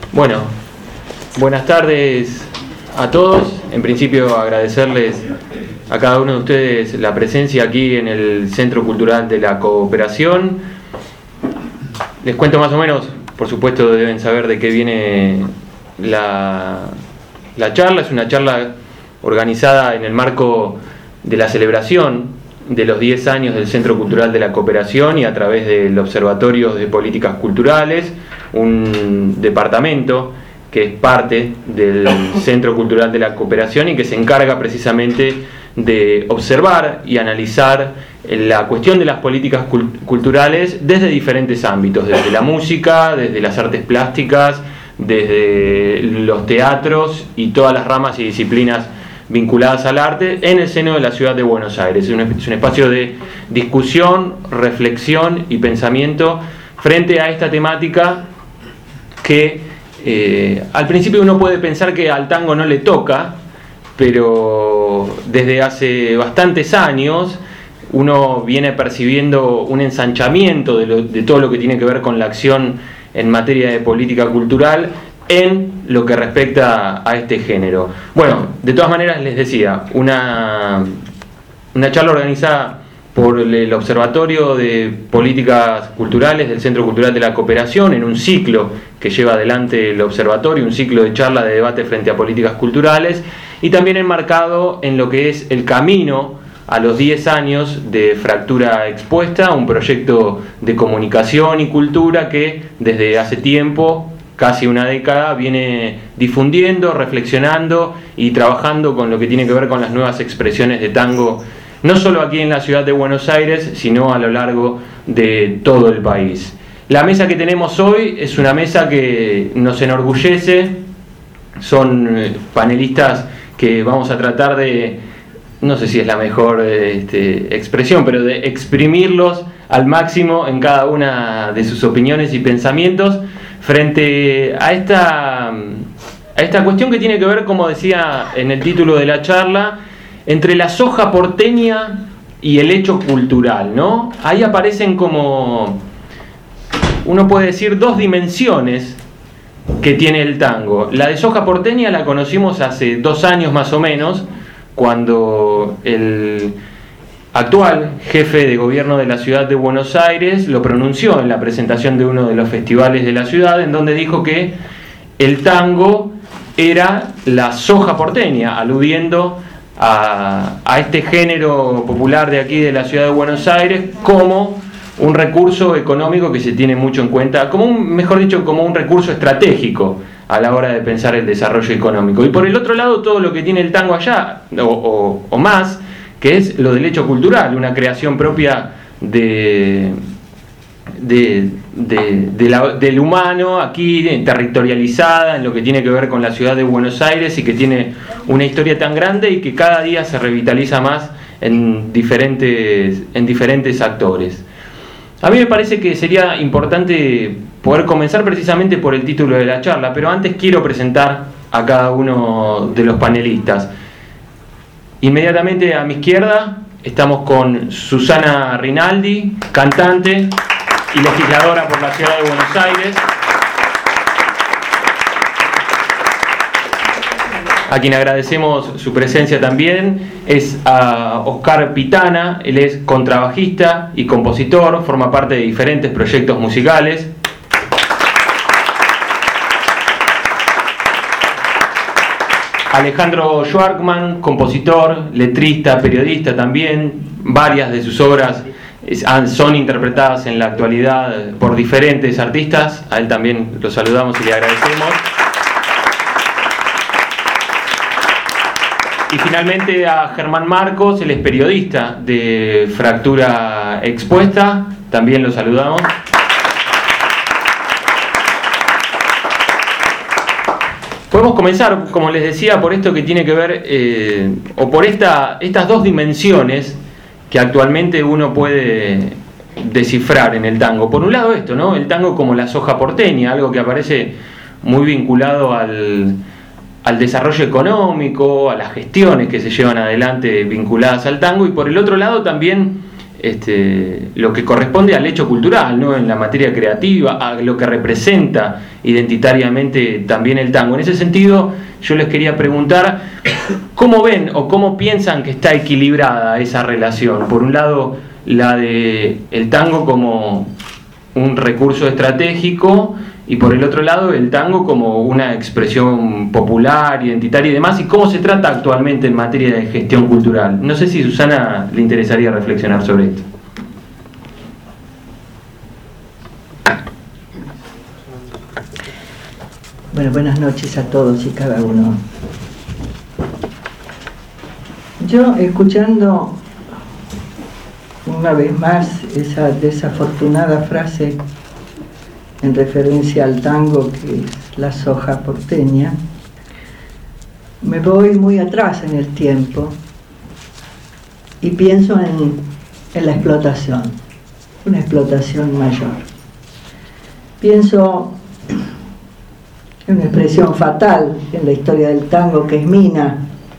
Bueno, buenas tardes a todos. En principio agradecerles a cada uno de ustedes la presencia aquí en el Centro Cultural de la Cooperación. Les cuento más o menos, por supuesto deben saber de qué viene la charla. Es una charla organizada en el marco de la celebración de los 10 años del Centro Cultural de la Cooperación y a través del Observatorio de Políticas Culturales, un departamento que es parte del Centro Cultural de la Cooperación y que se encarga precisamente de observar y analizar la cuestión de las políticas culturales desde diferentes ámbitos, desde la música, desde las artes plásticas, desde los teatros y todas las ramas y disciplinas vinculadas al arte en el seno de la ciudad de Buenos Aires. Es un espacio de discusión, reflexión y pensamiento frente a esta temática que al principio uno puede pensar que al tango no le toca, pero desde hace bastantes años uno viene percibiendo un ensanchamiento de todo lo que tiene que ver con la acción en materia de política cultural en lo que respecta a este género. Bueno, de todas maneras les decía, una charla organizada por el Observatorio de Políticas Culturales del Centro Cultural de la Cooperación en un ciclo que lleva adelante el observatorio, un ciclo de charla de debate frente a políticas culturales, y también enmarcado en lo que es el camino a los 10 años de Fractura Expuesta, un proyecto de comunicación y cultura que desde hace tiempo, casi una década, viene difundiendo, reflexionando y trabajando con lo que tiene que ver con las nuevas expresiones de tango, no solo aquí en la ciudad de Buenos Aires, sino a lo largo de todo el país. La mesa que tenemos hoy es una mesa que nos enorgullece, son panelistas que vamos a tratar de, no sé si es la mejor expresión, pero de exprimirlos al máximo en cada una de sus opiniones y pensamientos frente a esta cuestión que tiene que ver, como decía en el título de la charla, entre la soja porteña y el hecho cultural, ¿no? Ahí aparecen, como uno puede decir, dos dimensiones que tiene el tango. La de soja porteña la conocimos hace 2 años más o menos, cuando el actual jefe de gobierno de la ciudad de Buenos Aires lo pronunció en la presentación de uno de los festivales de la ciudad, en donde dijo que el tango era la soja porteña, aludiendo a este género popular de aquí de la ciudad de Buenos Aires como un recurso económico que se tiene mucho en cuenta, mejor dicho, como un recurso estratégico a la hora de pensar el desarrollo económico. Y por el otro lado, todo lo que tiene el tango allá, o más, que es lo del hecho cultural, una creación propia del humano aquí, territorializada en lo que tiene que ver con la ciudad de Buenos Aires y que tiene una historia tan grande y que cada día se revitaliza más en diferentes actores. A mí me parece que sería importante poder comenzar precisamente por el título de la charla, pero antes quiero presentar a cada uno de los panelistas. Inmediatamente a mi izquierda estamos con Susana Rinaldi, cantante y legisladora por la ciudad de Buenos Aires, a quien agradecemos su presencia también. Es a Oscar Pitana, él es contrabajista y compositor, forma parte de diferentes proyectos musicales. Alejandro Schwarkman, compositor, letrista, periodista también. Varias de sus obras son interpretadas en la actualidad por diferentes artistas. A él también lo saludamos y le agradecemos. Y finalmente a Germán Marcos, él es periodista de Fractura Expuesta, también lo saludamos. Podemos comenzar, como les decía, por esto que tiene que ver, o por estas dos dimensiones que actualmente uno puede descifrar en el tango. Por un lado esto, ¿no? El tango como la soja porteña, algo que aparece muy vinculado al desarrollo económico, a las gestiones que se llevan adelante vinculadas al tango, y por el otro lado también lo que corresponde al hecho cultural, ¿no? En la materia creativa, a lo que representa identitariamente también el tango. En ese sentido, yo les quería preguntar cómo ven o cómo piensan que está equilibrada esa relación. Por un lado, la de el tango como un recurso estratégico, y por el otro lado el tango como una expresión popular, identitaria y demás, y cómo se trata actualmente en materia de gestión cultural. No sé si Susana le interesaría reflexionar sobre esto. Bueno, buenas noches a todos y cada uno. Yo, escuchando una vez más esa desafortunada frase en referencia al tango, que es la soja porteña, me voy muy atrás en el tiempo y pienso en la explotación, una explotación mayor. Pienso en una expresión fatal en la historia del tango, que es mina,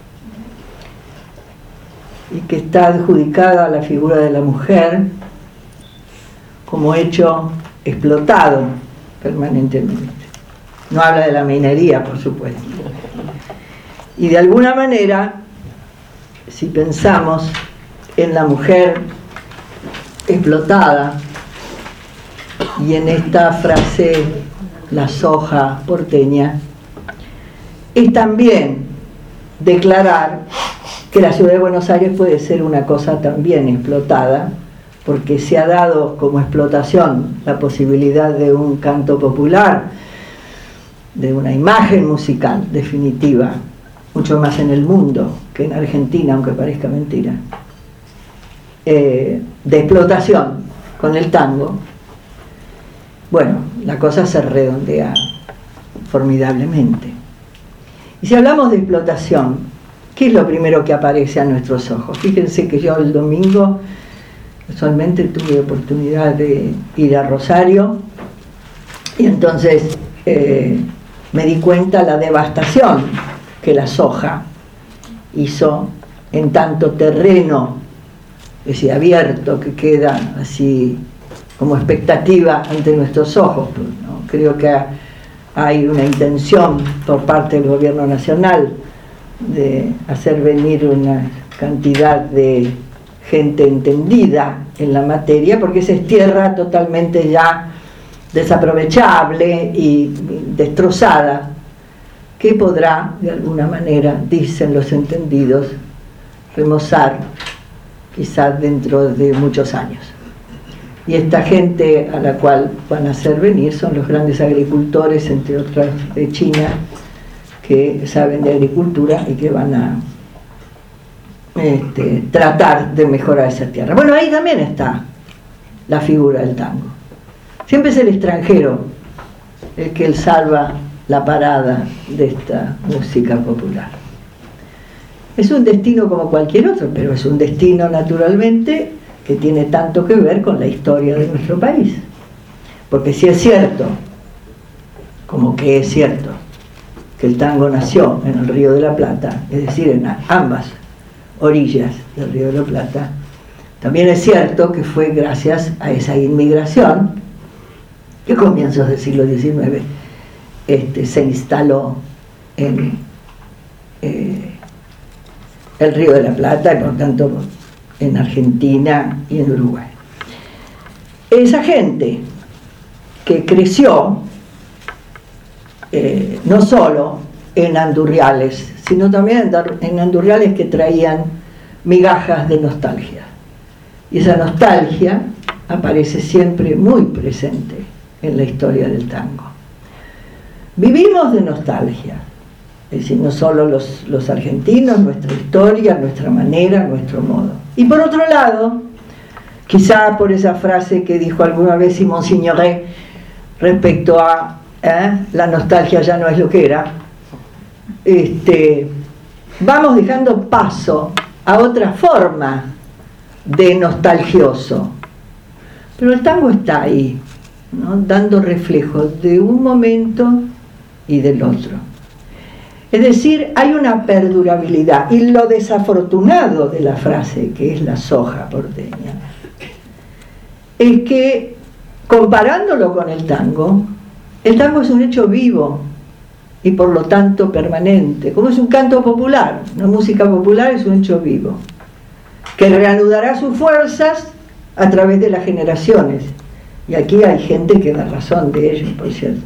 y que está adjudicada a la figura de la mujer como hecho explotado permanentemente. No habla de la minería, por supuesto. Y de alguna manera, si pensamos en la mujer explotada y en esta frase, la soja porteña, es también declarar que la ciudad de Buenos Aires puede ser una cosa también explotada, porque se ha dado como explotación la posibilidad de un canto popular, de una imagen musical definitiva, mucho más en el mundo que en Argentina, aunque parezca mentira, de explotación con el tango. Bueno, la cosa se redondea formidablemente. Y si hablamos de explotación, ¿qué es lo primero que aparece a nuestros ojos? Fíjense que yo el domingo casualmente tuve oportunidad de ir a Rosario y entonces me di cuenta la devastación que la soja hizo en tanto terreno ese abierto que queda así como expectativa ante nuestros ojos, ¿no? Creo que hay una intención por parte del gobierno nacional de hacer venir una cantidad de gente entendida en la materia, porque esa es tierra totalmente ya desaprovechable y destrozada, que podrá, de alguna manera, dicen los entendidos, remozar quizás dentro de muchos años. Y esta gente a la cual van a hacer venir son los grandes agricultores, entre otras de China, que saben de agricultura y que van a tratar de mejorar esa tierra. Bueno, ahí también está la figura del tango. Siempre es el extranjero el que salva la parada de esta música popular. Es un destino como cualquier otro, pero es un destino naturalmente que tiene tanto que ver con la historia de nuestro país. Porque si es cierto, como que es cierto, que el tango nació en el Río de la Plata, es decir, en ambas orillas del Río de la Plata, también es cierto que fue gracias a esa inmigración que a comienzos del siglo XIX se instaló en el Río de la Plata y por tanto en Argentina y en Uruguay. Esa gente que creció no solo en andurriales, sino también en andurriales que traían migajas de nostalgia. Y esa nostalgia aparece siempre muy presente en la historia del tango. Vivimos de nostalgia, es decir, no solo los argentinos, nuestra historia, nuestra manera, nuestro modo. Y por otro lado, quizá por esa frase que dijo alguna vez Simón Signoret respecto a la nostalgia ya no es lo que era, vamos dejando paso a otra forma de nostalgioso. Pero el tango está ahí, ¿no? Dando reflejos de un momento y del otro. Es decir, hay una perdurabilidad. Y lo desafortunado de la frase, que es la soja porteña, es que, comparándolo con el tango es un hecho vivo y por lo tanto permanente, como es un canto popular, una música popular es un hecho vivo, que reanudará sus fuerzas a través de las generaciones. Y aquí hay gente que da razón de ello, por cierto.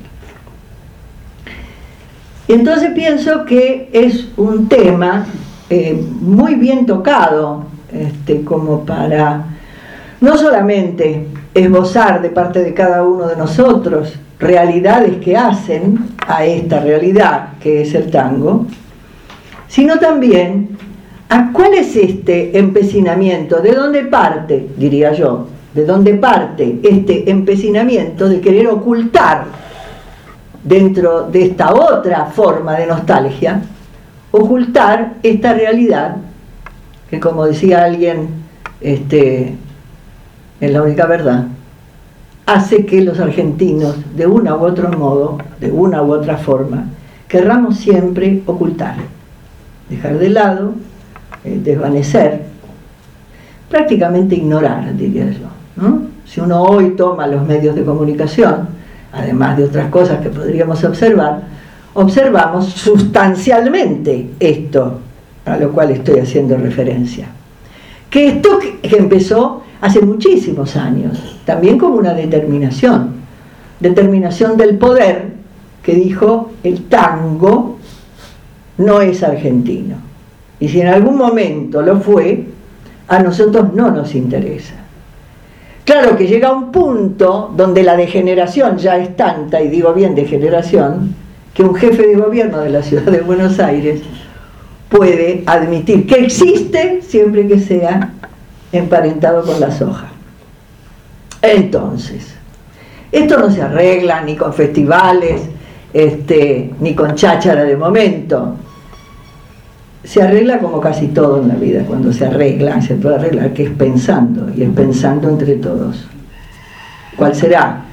Y entonces pienso que es un tema muy bien tocado, como para no solamente esbozar de parte de cada uno de nosotros realidades que hacen a esta realidad que es el tango, sino también a cuál es este empecinamiento, de dónde parte, diría yo, de dónde parte este empecinamiento de querer ocultar dentro de esta otra forma de nostalgia, ocultar esta realidad que, como decía alguien, es la única verdad, hace que los argentinos, de una u otro modo, de una u otra forma, querramos siempre ocultar, dejar de lado, desvanecer, prácticamente ignorar, diría yo, ¿no? Si uno hoy toma los medios de comunicación, además de otras cosas que podríamos observar, observamos sustancialmente esto a lo cual estoy haciendo referencia. Que esto que empezó hace muchísimos años, también como una determinación del poder que dijo: el tango no es argentino, y si en algún momento lo fue, a nosotros no nos interesa. Claro que llega un punto donde la degeneración ya es tanta, y digo bien degeneración, que un jefe de gobierno de la ciudad de Buenos Aires puede admitir que existe siempre que sea emparentado con la soja. Entonces, esto no se arregla ni con festivales, ni con cháchara de momento. Se arregla como casi todo en la vida. Cuando se arregla, se puede arreglar, que es pensando, y es pensando entre todos. ¿Cuál será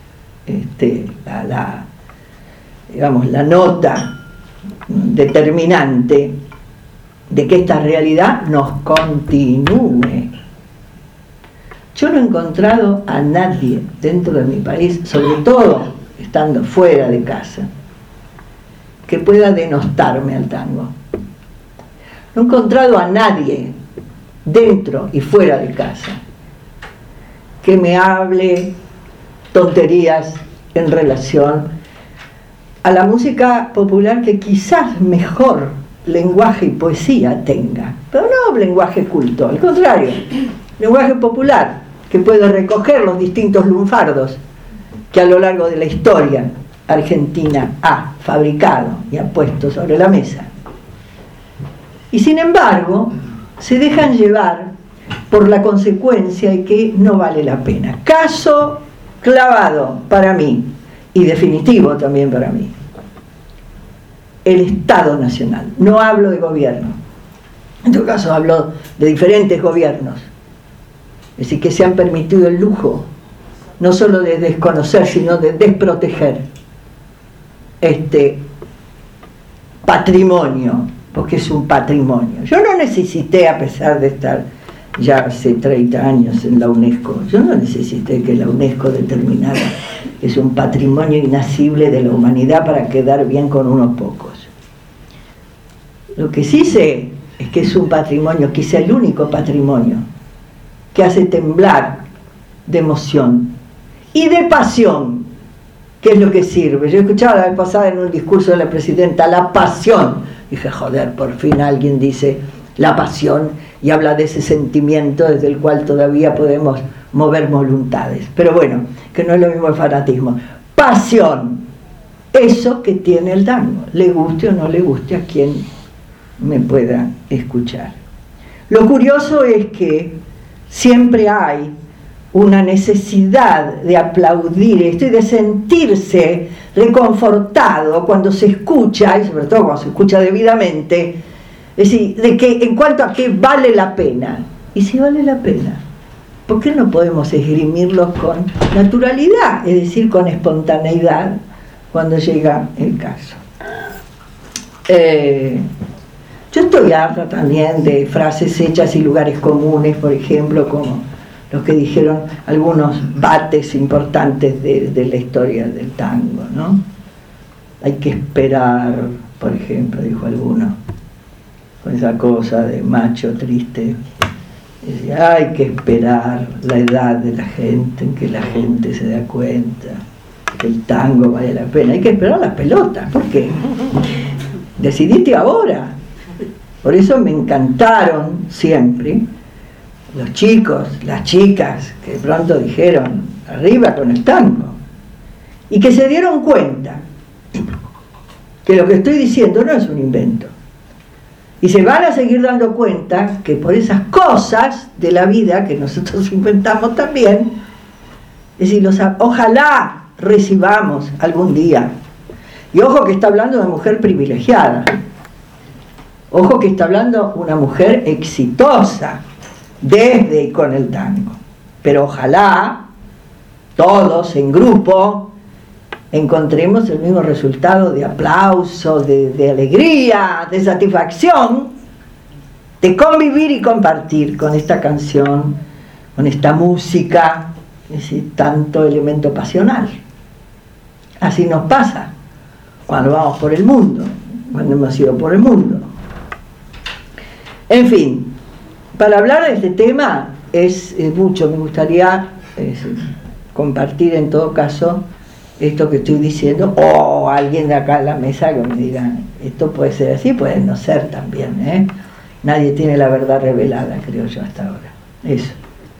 la nota determinante de que esta realidad nos continúe? Yo no he encontrado a nadie dentro de mi país, sobre todo estando fuera de casa, que pueda denostarme al tango. No he encontrado a nadie dentro y fuera de casa que me hable tonterías en relación a la música popular, que quizás mejor lenguaje y poesía tenga, pero no lenguaje culto, al contrario, lenguaje popular, que puede recoger los distintos lunfardos que a lo largo de la historia argentina ha fabricado y ha puesto sobre la mesa. Y sin embargo, se dejan llevar por la consecuencia de que no vale la pena. Caso clavado para mí, y definitivo también para mí, el Estado Nacional. No hablo de gobierno, en todo caso hablo de diferentes gobiernos, es decir, que se han permitido el lujo no solo de desconocer, sino de desproteger este patrimonio, porque es un patrimonio. Yo no necesité, a pesar de estar ya hace 30 años en la UNESCO, yo no necesité que la UNESCO determinara que es un patrimonio inasible de la humanidad para quedar bien con unos pocos. Lo que sí sé es que es un patrimonio, quizá el único patrimonio, que hace temblar de emoción y de pasión, que es lo que sirve. Yo escuchaba la vez pasada en un discurso de la presidenta la pasión. Dije, joder, por fin alguien dice la pasión y habla de ese sentimiento desde el cual todavía podemos mover voluntades. Pero bueno, que no es lo mismo el fanatismo. Pasión, eso que tiene el tango, le guste o no le guste a quien me pueda escuchar. Lo curioso es que siempre hay una necesidad de aplaudir esto y de sentirse reconfortado cuando se escucha, y sobre todo cuando se escucha debidamente, es decir, de que en cuanto a que vale la pena. Y si vale la pena, ¿por qué no podemos esgrimirlo con naturalidad, es decir, con espontaneidad, cuando llega el caso? Yo estoy harta también de frases hechas y lugares comunes, por ejemplo, como los que dijeron algunos bates importantes de la historia del tango, ¿no? Hay que esperar, por ejemplo, dijo alguno, con esa cosa de macho triste. Decía, hay que esperar la edad de la gente, en que la gente se da cuenta que el tango vale la pena. Hay que esperar las pelotas. ¿Por qué? Decidiste ahora. Por eso me encantaron siempre los chicos, las chicas, que de pronto dijeron, arriba con el tango. Y que se dieron cuenta que lo que estoy diciendo no es un invento. Y se van a seguir dando cuenta que por esas cosas de la vida que nosotros inventamos también, es decir, ojalá recibamos algún día. Y ojo que está hablando de una mujer privilegiada. Ojo que está hablando una mujer exitosa desde y con el tango. Pero ojalá todos en grupo encontremos el mismo resultado de aplauso, de alegría, de satisfacción, de convivir y compartir con esta canción, con esta música, es decir, tanto elemento pasional. Así nos pasa cuando vamos por el mundo, cuando hemos ido por el mundo. En fin, para hablar de este tema es mucho, me gustaría compartir en todo caso esto que estoy diciendo, o alguien de acá en la mesa que me diga, esto puede ser así, puede no ser también, ¿eh? Nadie tiene la verdad revelada, creo yo, hasta ahora. Eso.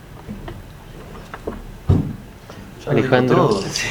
Alejandro.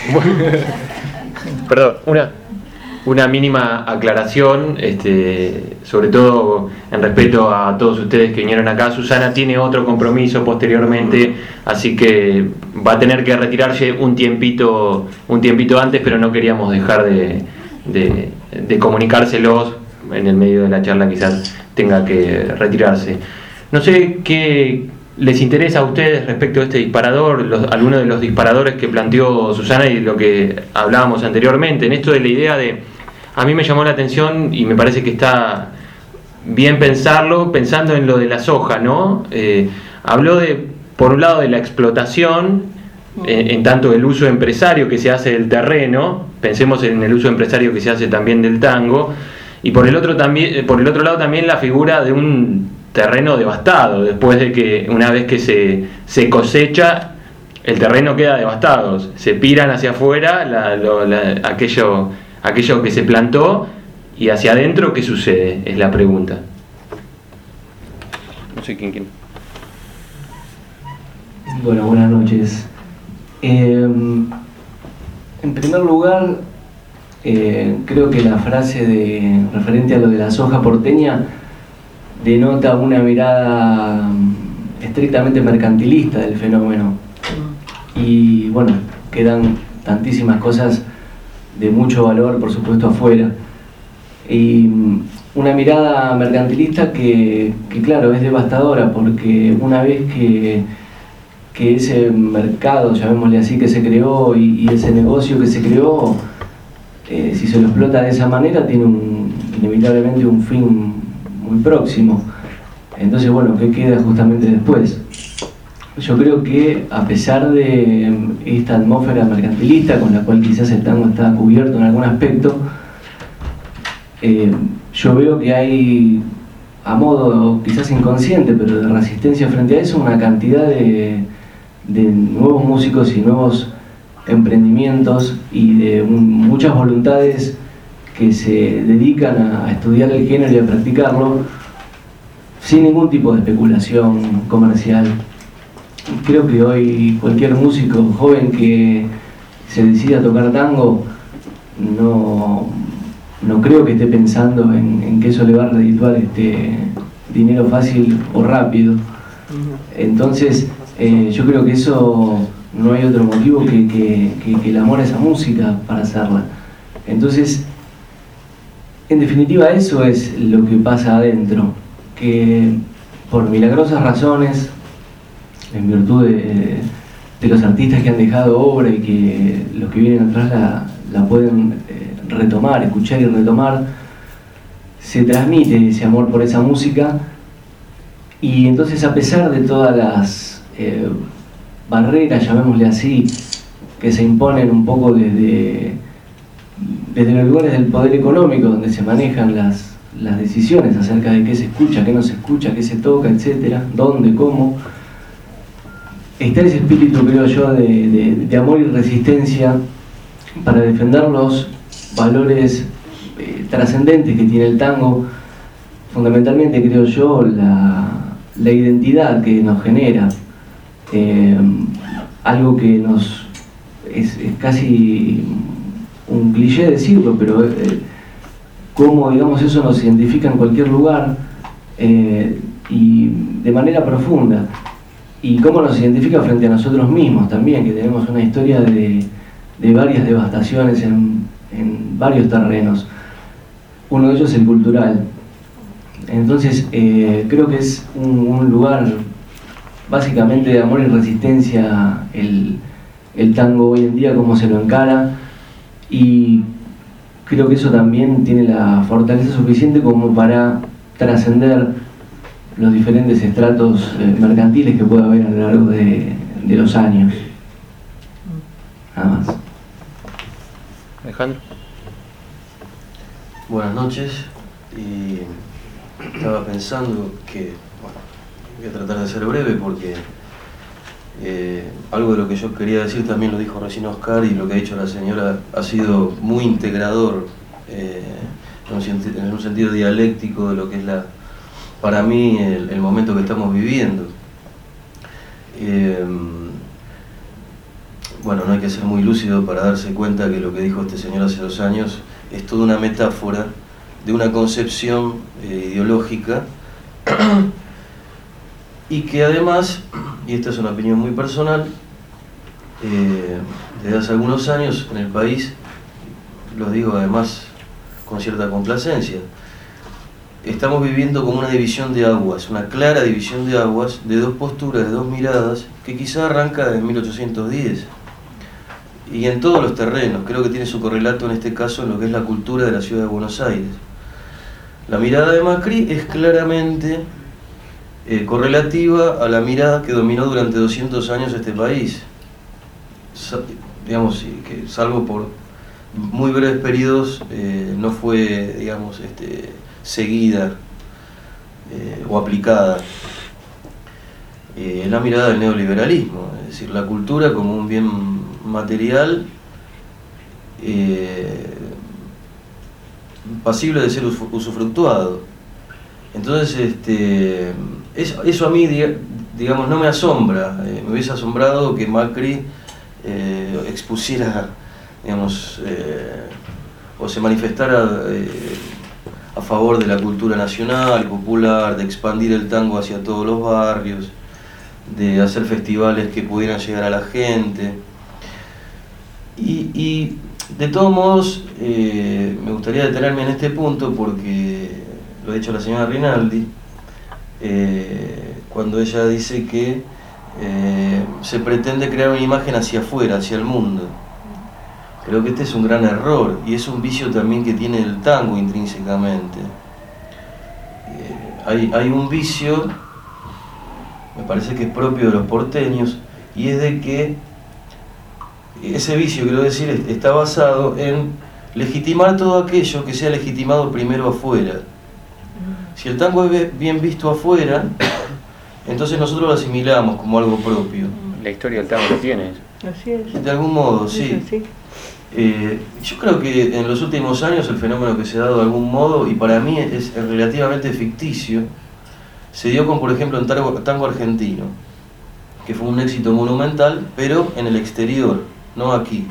Perdón, una mínima aclaración, sobre todo en respeto a todos ustedes que vinieron acá. Susana tiene otro compromiso posteriormente, así que va a tener que retirarse un tiempito antes, pero no queríamos dejar de comunicárselos en el medio de la charla. Quizás tenga que retirarse. No sé qué les interesa a ustedes respecto a este disparador, algunos de los disparadores que planteó Susana y lo que hablábamos anteriormente, en esto de la idea a mí me llamó la atención y me parece que está bien pensando en lo de la soja, ¿no? Habló por un lado de la explotación, en tanto el uso empresario que se hace del terreno, pensemos en el uso empresario que se hace también del tango, y por el otro lado también la figura de un terreno devastado, después de que una vez que se cosecha, el terreno queda devastado, se piran hacia afuera aquello que se plantó, y hacia adentro, ¿qué sucede? Es la pregunta. No sé quién. Bueno, buenas noches. En primer lugar, creo que la frase referente a lo de la soja porteña denota una mirada estrictamente mercantilista del fenómeno. Y bueno, quedan tantísimas cosas de mucho valor, por supuesto, afuera. Y una mirada mercantilista que claro, es devastadora, porque una vez que ese mercado, llamémosle así, que se creó y ese negocio que se creó, si se lo explota de esa manera, tiene inevitablemente un fin muy próximo. Entonces, bueno, ¿qué queda justamente después? Yo creo que a pesar de esta atmósfera mercantilista con la cual quizás el tango está cubierto en algún aspecto, yo veo que hay, a modo quizás inconsciente, pero de resistencia frente a eso, una cantidad de nuevos músicos y nuevos emprendimientos y de muchas voluntades que se dedican a estudiar el género y a practicarlo sin ningún tipo de especulación comercial. Creo que hoy cualquier músico joven que se decida a tocar tango no creo que esté pensando en que eso le va a redituar dinero fácil o rápido. Entonces yo creo que eso no hay otro motivo que el amor a esa música para hacerla. Entonces, en definitiva, eso es lo que pasa adentro, que por milagrosas razones, en virtud de los artistas que han dejado obra y que los que vienen atrás la pueden retomar, escuchar y retomar, se transmite ese amor por esa música. Y entonces, a pesar de todas las barreras, llamémosle así, que se imponen un poco desde los lugares del poder económico, donde se manejan las decisiones acerca de qué se escucha, qué no se escucha, qué se toca, etcétera, dónde, cómo. Está ese espíritu, creo yo, de amor y resistencia para defender los valores trascendentes que tiene el tango, fundamentalmente, creo yo, la identidad que nos genera, algo que es casi un cliché decirlo, pero cómo, digamos, eso nos identifica en cualquier lugar y de manera profunda, y cómo nos identifica frente a nosotros mismos también, que tenemos una historia de varias devastaciones en varios terrenos. Uno de ellos es el cultural. Entonces creo que es un lugar básicamente de amor y resistencia el tango hoy en día, como se lo encara, y creo que eso también tiene la fortaleza suficiente como para trascender los diferentes estratos mercantiles que puede haber a lo largo de los años. Nada más. Alejandro. Buenas noches. Y estaba pensando que, bueno, voy a tratar de ser breve porque algo de lo que yo quería decir también lo dijo recién Oscar, y lo que ha dicho la señora ha sido muy integrador en un sentido dialéctico de lo que es para mí el momento que estamos viviendo. Bueno, no hay que ser muy lúcido para darse cuenta que lo que dijo este señor hace 2 años es toda una metáfora de una concepción ideológica y que además, y esta es una opinión muy personal, desde hace algunos años en el país, lo digo además con cierta complacencia, estamos viviendo como una división de aguas, una clara división de aguas, de dos posturas, de dos miradas, que quizá arranca de 1810. Y en todos los terrenos, creo que tiene su correlato en este caso en lo que es la cultura de la ciudad de Buenos Aires. La mirada de Macri es claramente correlativa a la mirada que dominó durante 200 años este país. Digamos, que salvo por muy breves periodos, no fue, digamos, seguida o aplicada. Es la mirada del neoliberalismo, es decir, la cultura como un bien material pasible de ser usufructuado. Entonces, eso a mí, digamos, no me asombra. Me hubiese asombrado que Macri expusiera, digamos, o se manifestara a favor de la cultura nacional, popular, de expandir el tango hacia todos los barrios, de hacer festivales que pudieran llegar a la gente. Y de todos modos, me gustaría detenerme en este punto porque lo ha dicho la señora Rinaldi, cuando ella dice que se pretende crear una imagen hacia afuera, hacia el mundo. Creo que este es un gran error y es un vicio también que tiene el tango intrínsecamente. Hay un vicio, me parece que es propio de los porteños, y es de que ese vicio, quiero decir, está basado en legitimar todo aquello que sea legitimado primero afuera. Si el tango es bien visto afuera, entonces nosotros lo asimilamos como algo propio. La historia del tango lo tiene. Así es. De algún modo, sí. Yo creo que en los últimos años el fenómeno que se ha dado de algún modo, y para mí es relativamente ficticio, se dio con, por ejemplo, en tango argentino, que fue un éxito monumental, pero en el exterior, no aquí.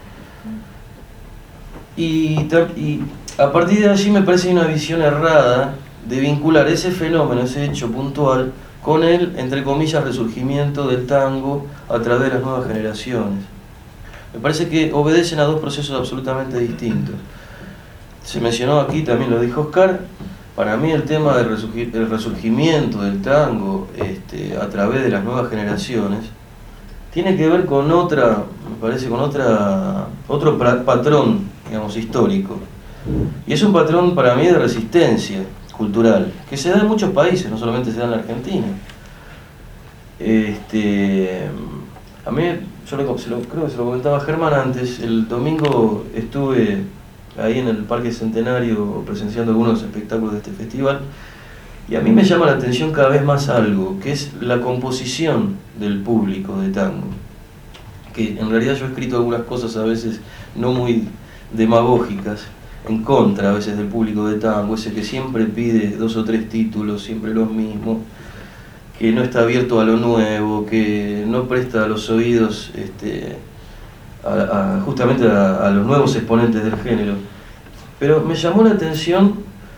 Y a partir de allí me parece una visión errada de vincular ese fenómeno, ese hecho puntual, con el, entre comillas, resurgimiento del tango a través de las nuevas generaciones. Me parece que obedecen a dos procesos absolutamente distintos. Se mencionó aquí, también lo dijo Oscar, para mí el tema del resurgimiento del tango a través de las nuevas generaciones tiene que ver con otra, me parece, con otro patrón, digamos, histórico. Y es un patrón para mí de resistencia cultural, que se da en muchos países, no solamente se da en la Argentina. A mí, creo que se lo comentaba Germán antes, el domingo estuve ahí en el Parque Centenario presenciando algunos espectáculos de este festival, y a mí me llama la atención cada vez más algo, que es la composición del público de tango. Que en realidad yo he escrito algunas cosas a veces no muy demagógicas, en contra a veces del público de tango, ese que siempre pide 2 o 3 títulos, siempre los mismos, que no está abierto a lo nuevo, que no presta los oídos justamente a los nuevos exponentes del género. Pero me llamó la atención,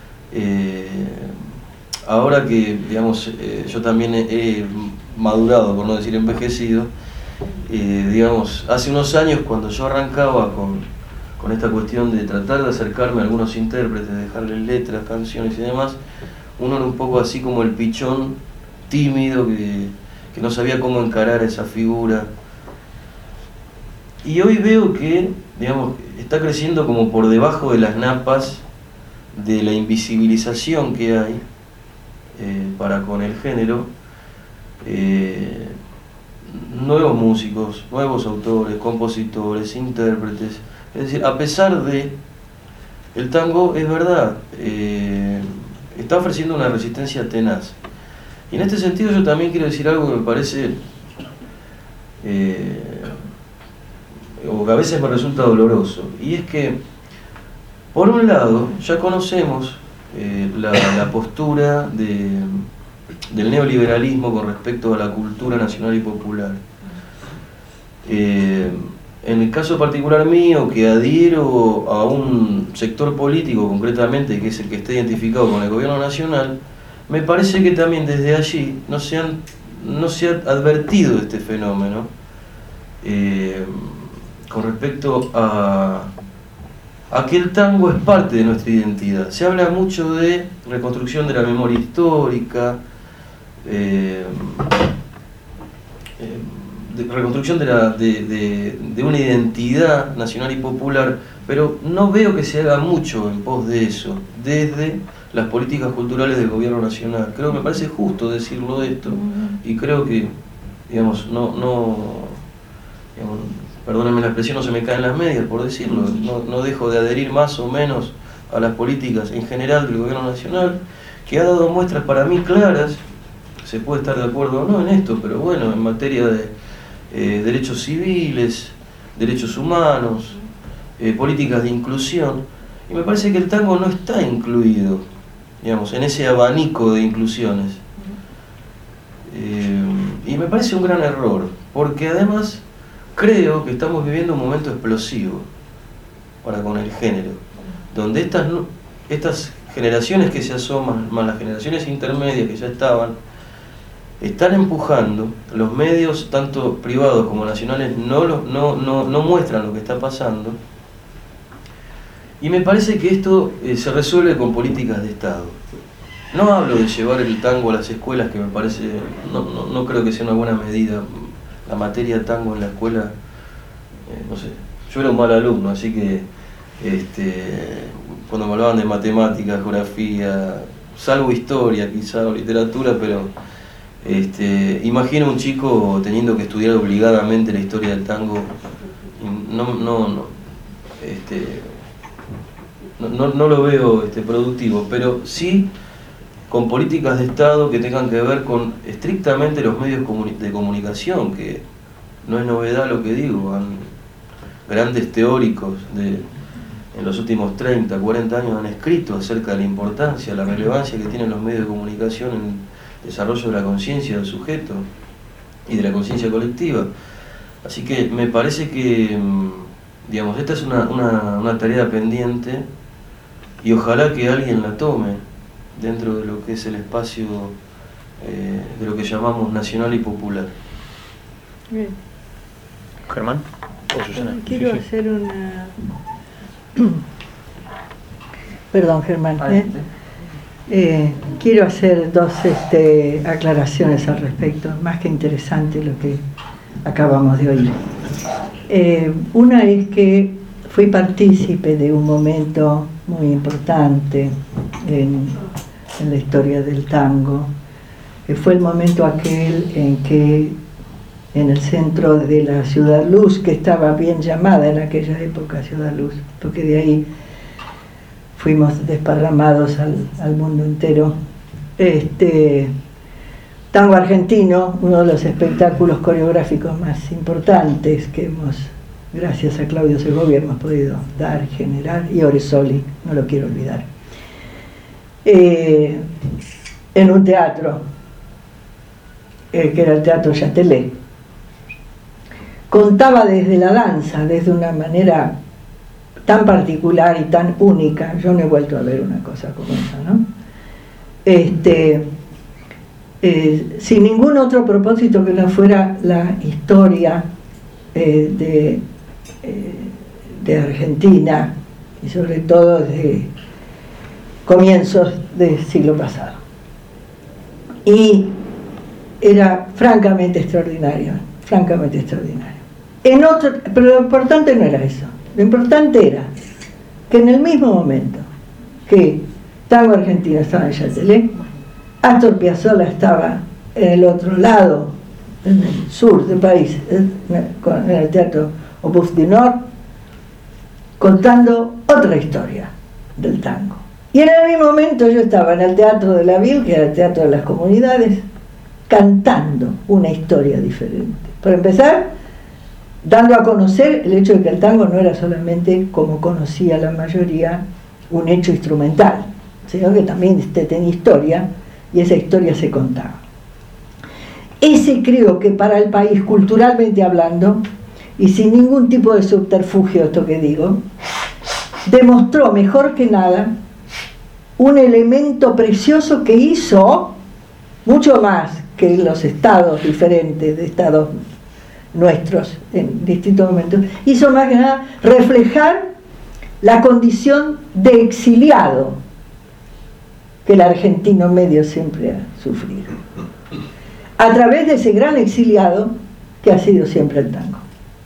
ahora que digamos, yo también he madurado, por no decir envejecido, digamos, hace unos años cuando yo arrancaba con esta cuestión de tratar de acercarme a algunos intérpretes, dejarles letras, canciones y demás, uno era un poco así como el pichón tímido que no sabía cómo encarar a esa figura. Y hoy veo que, digamos, está creciendo como por debajo de las napas de la invisibilización que hay para con el género, nuevos músicos, nuevos autores, compositores, intérpretes. Es decir, a pesar de el tango, es verdad, está ofreciendo una resistencia tenaz. Y en este sentido yo también quiero decir algo que me parece, o que a veces me resulta doloroso, y es que, por un lado, ya conocemos la postura del neoliberalismo con respecto a la cultura nacional y popular. En el caso particular mío, que adhiero a un sector político concretamente, que es el que está identificado con el gobierno nacional, me parece que también desde allí no se ha advertido de este fenómeno con respecto a que el tango es parte de nuestra identidad. Se habla mucho de reconstrucción de la memoria histórica, de reconstrucción de una identidad nacional y popular, pero no veo que se haga mucho en pos de eso, desde las políticas culturales del gobierno nacional. Creo que me parece justo decirlo esto, y creo que, digamos, perdónenme la expresión, no se me caen las medias por decirlo, no dejo de adherir más o menos a las políticas en general del gobierno nacional, que ha dado muestras para mí claras, se puede estar de acuerdo o no en esto, pero bueno, en materia de derechos civiles, derechos humanos, políticas de inclusión, y me parece que el tango no está incluido, digamos, en ese abanico de inclusiones. Y me parece un gran error, porque además creo que estamos viviendo un momento explosivo para con el género, donde estas generaciones que se asoman, más las generaciones intermedias que ya están empujando. Los medios, tanto privados como nacionales, no muestran lo que está pasando, y me parece que esto se resuelve con políticas de Estado. No hablo de llevar el tango a las escuelas, que me parece, no creo que sea una buena medida. La materia tango en la escuela, no sé, yo era un mal alumno, así que cuando me hablaban de matemáticas, geografía, salvo historia quizá o literatura, pero imagino un chico teniendo que estudiar obligadamente la historia del tango, no lo veo productivo, pero sí con políticas de Estado que tengan que ver con estrictamente los medios de comunicación, que no es novedad lo que digo. Grandes teóricos en los últimos 30, 40 años han escrito acerca de la importancia, la relevancia que tienen los medios de comunicación en el desarrollo de la conciencia del sujeto y de la conciencia colectiva. Así que me parece que, digamos, esta es una tarea pendiente, y ojalá que alguien la tome dentro de lo que es el espacio de lo que llamamos nacional y popular. Bien. Germán o Susana. Quiero hacer una... Perdón, Germán. Quiero hacer dos aclaraciones al respecto, más que interesante lo que acabamos de oír. Una es que fui partícipe de un momento muy importante en la historia del tango, que fue el momento aquel en que en el centro de la Ciudad Luz, que estaba bien llamada en aquella época Ciudad Luz, porque de ahí fuimos desparramados al mundo entero. Tango argentino, uno de los espectáculos coreográficos más importantes que hemos, gracias a Claudio Segovia, hemos podido dar, generar, y Oresoli, no lo quiero olvidar. En un teatro, que era el Teatro Châtelet. Contaba desde la danza, desde una manera tan particular y tan única. Yo no he vuelto a ver una cosa como esa, ¿no? Sin ningún otro propósito que no fuera la historia de Argentina, y sobre todo desde comienzos del siglo pasado. Y era francamente extraordinario, francamente extraordinario. Pero lo importante no era eso. Lo importante era que en el mismo momento que Tango Argentino estaba en Châtelet, Astor Piazzolla estaba en el otro lado, en el sur del país, en el Teatro Opus du Nord, contando otra historia del tango. Y en el mismo momento yo estaba en el Teatro de la Ville, que era el Teatro de las Comunidades, cantando una historia diferente. Por empezar, dando a conocer el hecho de que el tango no era solamente, como conocía la mayoría, un hecho instrumental, sino que también tenía historia, y esa historia se contaba. Ese creo que para el país, culturalmente hablando, y sin ningún tipo de subterfugio esto que digo, demostró mejor que nada un elemento precioso que hizo mucho más que los estados diferentes de estados nuestros en distintos momentos, hizo más que nada reflejar la condición de exiliado que el argentino medio siempre ha sufrido, a través de ese gran exiliado que ha sido siempre el tango.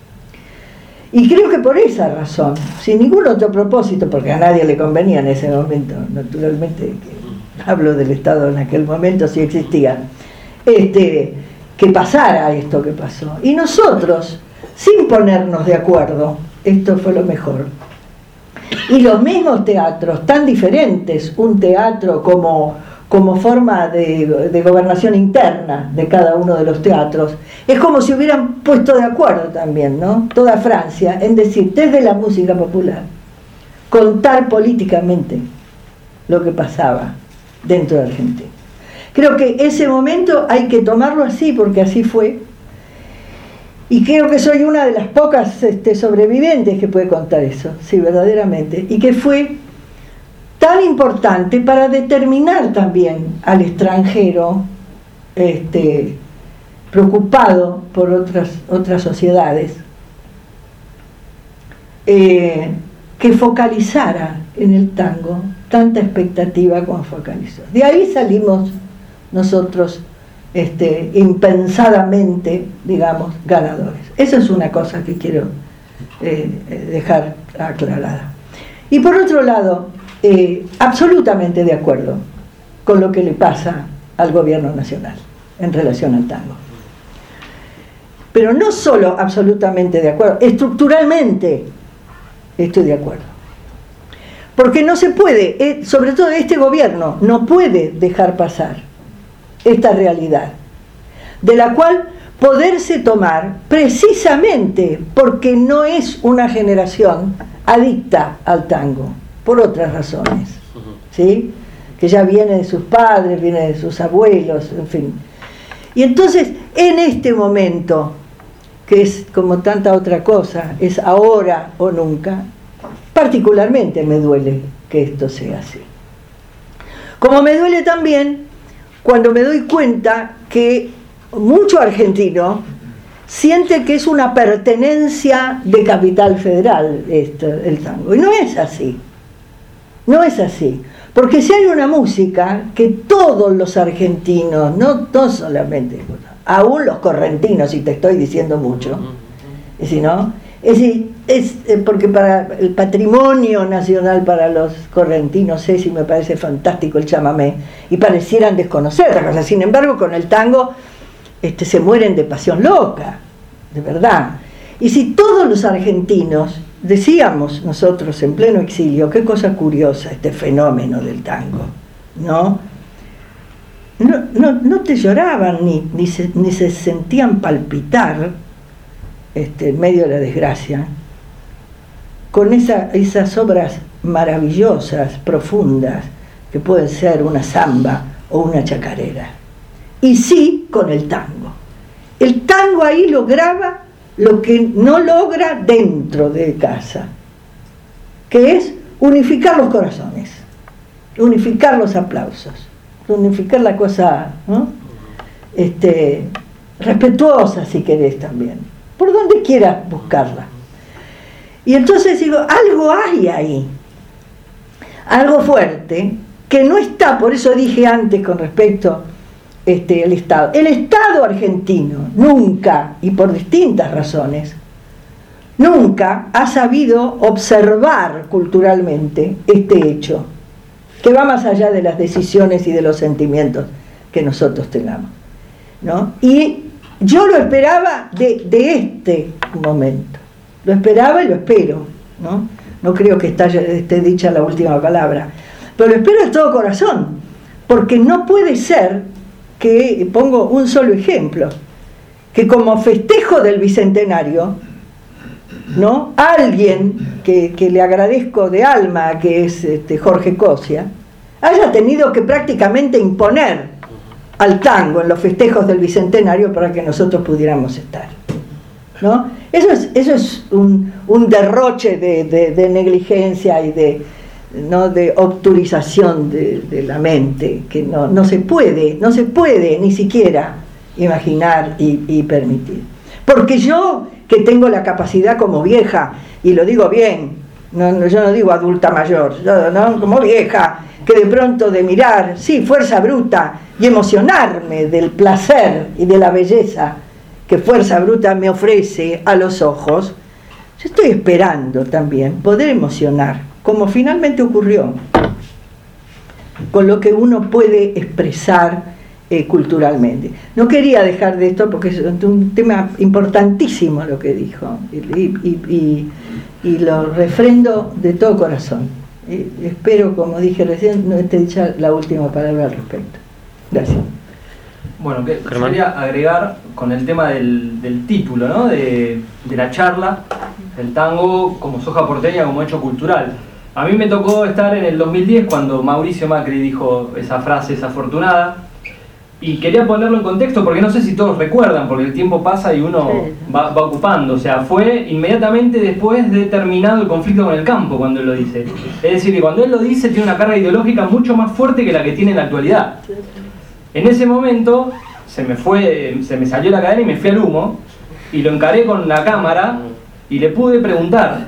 Y creo que por esa razón, sin ningún otro propósito, porque a nadie le convenía en ese momento, naturalmente, que hablo del Estado en aquel momento, si existía, que pasara esto que pasó. Y nosotros, sin ponernos de acuerdo, esto fue lo mejor. Y los mismos teatros, tan diferentes, un teatro como forma de gobernación interna de cada uno de los teatros, es como si hubieran puesto de acuerdo también, ¿no? Toda Francia, en decir, desde la música popular, contar políticamente lo que pasaba dentro de Argentina. Creo que ese momento hay que tomarlo así, porque así fue. Y creo que soy una de las pocas sobrevivientes que puede contar eso, sí, verdaderamente. Y que fue tan importante para determinar también al extranjero preocupado por otras sociedades, que focalizara en el tango tanta expectativa como focalizó. De ahí salimos nosotros impensadamente, digamos, ganadores. Esa es una cosa que quiero dejar aclarada. Y por otro lado, absolutamente de acuerdo con lo que le pasa al gobierno nacional en relación al tango. Pero no solo absolutamente de acuerdo, estructuralmente estoy de acuerdo. Porque no se puede, sobre todo este gobierno, no puede dejar pasar esta realidad, de la cual poderse tomar precisamente porque no es una generación adicta al tango, por otras razones, ¿sí? Que ya viene de sus padres, viene de sus abuelos, en fin. Y entonces, en este momento, que es como tanta otra cosa, es ahora o nunca, particularmente me duele que esto sea así. Como me duele también cuando me doy cuenta que mucho argentino siente que es una pertenencia de Capital Federal el tango. Y no es así. No es así. Porque si hay una música que todos los argentinos, no solamente, aún los correntinos, si te estoy diciendo mucho, ¿no? Es decir, porque para el patrimonio nacional para los correntinos si me parece fantástico el chamamé, y parecieran desconocer la cosa. Sin embargo, con el tango se mueren de pasión loca, de verdad. Y si todos los argentinos, decíamos nosotros en pleno exilio, qué cosa curiosa este fenómeno del tango, ¿no? No te lloraban ni se sentían palpitar en medio de la desgracia con esas obras maravillosas, profundas, que pueden ser una samba o una chacarera. Y sí con el tango. El tango ahí lograba lo que no logra dentro de casa, que es unificar los corazones, unificar los aplausos, unificar la cosa, ¿no? Respetuosa, si querés, también, por donde quieras buscarla. Y entonces digo, algo hay ahí, algo fuerte, que no está, por eso dije antes con respecto al Estado. El Estado argentino nunca, y por distintas razones, nunca ha sabido observar culturalmente este hecho, que va más allá de las decisiones y de los sentimientos que nosotros tengamos, ¿no? Y yo lo esperaba de este momento, lo esperaba y lo espero, ¿no? No creo que esté dicha la última palabra, pero lo espero de todo corazón, porque no puede ser que, pongo un solo ejemplo, que como festejo del Bicentenario, ¿no?, alguien que le agradezco de alma, que es Jorge Cosia, haya tenido que prácticamente imponer al tango en los festejos del Bicentenario para que nosotros pudiéramos estar, ¿no? Eso es un derroche de negligencia y de obturización de la mente, que no se puede ni siquiera imaginar y permitir. Porque yo, que tengo la capacidad como vieja, y lo digo bien, yo no digo adulta mayor, ¿no? Como vieja, que de pronto de mirar, sí, Fuerza Bruta, y emocionarme del placer y de la belleza que Fuerza Bruta me ofrece a los ojos, yo estoy esperando también poder emocionar, como finalmente ocurrió, con lo que uno puede expresar culturalmente. No quería dejar de esto porque es un tema importantísimo lo que dijo, y lo refrendo de todo corazón. Espero, como dije recién, no esté dicha la última palabra al respecto. Gracias. Bueno, quería agregar con el tema del título, ¿no?, de la charla, el tango como soja porteña, como hecho cultural. A mí me tocó estar en el 2010 cuando Mauricio Macri dijo esa frase desafortunada, y quería ponerlo en contexto porque no sé si todos recuerdan, porque el tiempo pasa y uno va ocupando. O sea, fue inmediatamente después de terminado el conflicto con el campo cuando él lo dice. Es decir, que cuando él lo dice tiene una carga ideológica mucho más fuerte que la que tiene en la actualidad. En ese momento se me salió la cadena y me fui al humo, y lo encaré con la cámara y le pude preguntar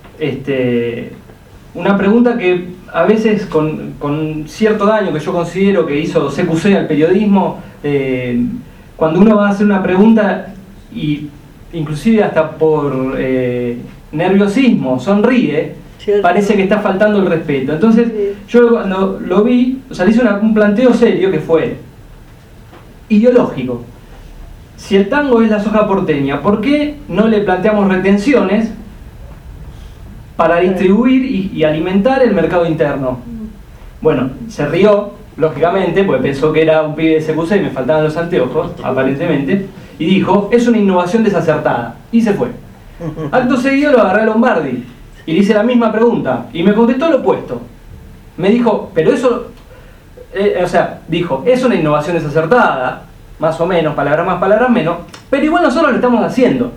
una pregunta que a veces con cierto daño que yo considero que hizo CQC al periodismo, cuando uno va a hacer una pregunta y inclusive hasta por nerviosismo sonríe, parece que está faltando el respeto. Entonces yo cuando lo vi, o sea, le hice un planteo serio que fue ideológico. Si el tango es la soja porteña, ¿por qué no le planteamos retenciones para distribuir y alimentar el mercado interno? Bueno, se rió, lógicamente, porque pensó que era un pibe de CQC y me faltaban los anteojos, aparentemente, y dijo, es una innovación desacertada, y se fue. Acto seguido lo agarré a Lombardi y le hice la misma pregunta, y me contestó lo opuesto. Me dijo, pero eso, dijo, es una innovación desacertada, más o menos, palabras más, palabras menos, pero igual nosotros lo estamos haciendo.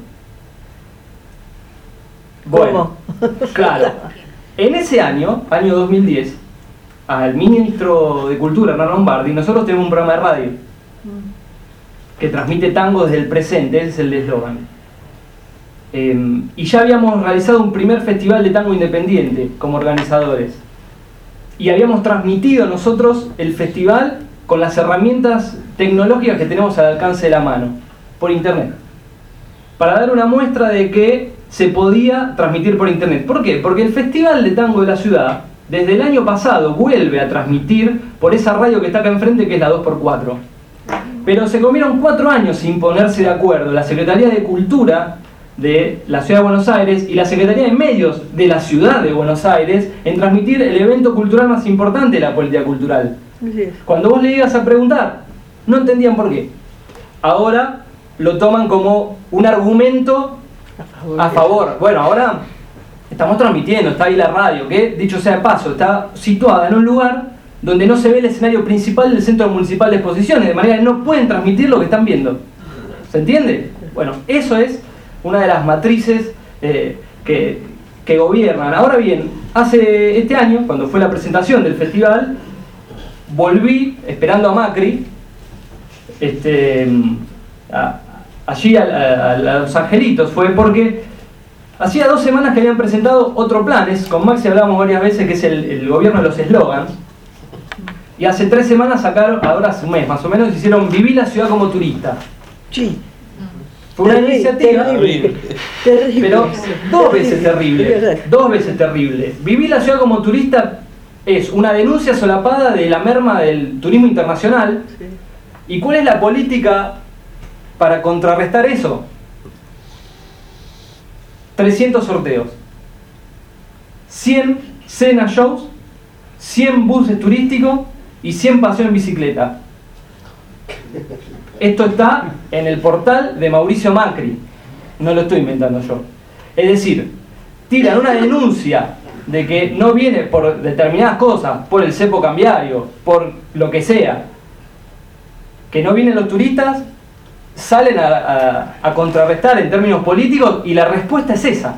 Bueno, claro. En ese año 2010, al ministro de Cultura, Hernán Lombardi, nosotros tenemos un programa de radio que transmite tango desde el presente, ese es el eslogan. Y ya habíamos realizado un primer festival de tango independiente como organizadores. Y habíamos transmitido nosotros el festival con las herramientas tecnológicas que tenemos al alcance de la mano, por internet, para dar una muestra de que se podía transmitir por internet. ¿Por qué? Porque el Festival de Tango de la Ciudad, desde el año pasado, vuelve a transmitir por esa radio que está acá enfrente, que es la 2x4. pero se comieron 4 años sin ponerse de acuerdo la Secretaría de Cultura de la Ciudad de Buenos Aires y la Secretaría de Medios de la Ciudad de Buenos Aires en transmitir el evento cultural más importante de la política cultural. Cuando vos le ibas a preguntar, no entendían por qué. Ahora lo toman como un argumento a favor. Bueno, ahora estamos transmitiendo, está ahí la radio, que dicho sea de paso, está situada en un lugar donde no se ve el escenario principal del Centro Municipal de Exposiciones, de manera que no pueden transmitir lo que están viendo. ¿Se entiende? Bueno, eso es una de las matrices que gobiernan. Ahora bien, hace este año, cuando fue la presentación del festival, volví, esperando a Macri, allí a Los Angelitos, fue porque hacía 2 semanas que habían presentado otro plan, con Maxi hablamos varias veces, que es el gobierno de los eslogans, y hace 3 semanas sacaron, ahora hace un mes más o menos, hicieron Viví la ciudad como turista. Sí. Fue una iniciativa, terrible. pero 2 veces terrible, 2 veces terrible. Viví la ciudad como turista es una denuncia solapada de la merma del turismo internacional. Sí. ¿Y cuál es la política para contrarrestar eso? 300 sorteos, 100 cena shows, 100 buses turísticos y 100 paseos en bicicleta. Esto está en el portal de Mauricio Macri, no lo estoy inventando yo. Es decir, tiran una denuncia de que no viene por determinadas cosas, por el cepo cambiario, por lo que sea, que no vienen los turistas, salen a contrarrestar en términos políticos y la respuesta es esa.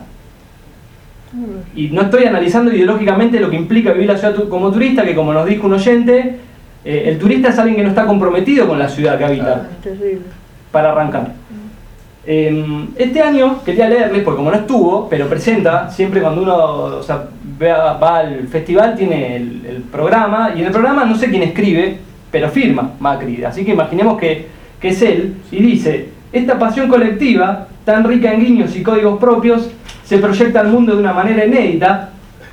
Y no estoy analizando ideológicamente lo que implica vivir la ciudad como turista, que como nos dijo un oyente, el turista es alguien que no está comprometido con la ciudad que habita. Para arrancar. Este año quería leerles, porque como no estuvo, pero presenta, siempre cuando uno va al festival tiene el programa, y en el programa no sé quién escribe, pero firma Macri, así que imaginemos que es él, y dice: esta pasión colectiva, tan rica en guiños y códigos propios, se proyecta al mundo de una manera inédita,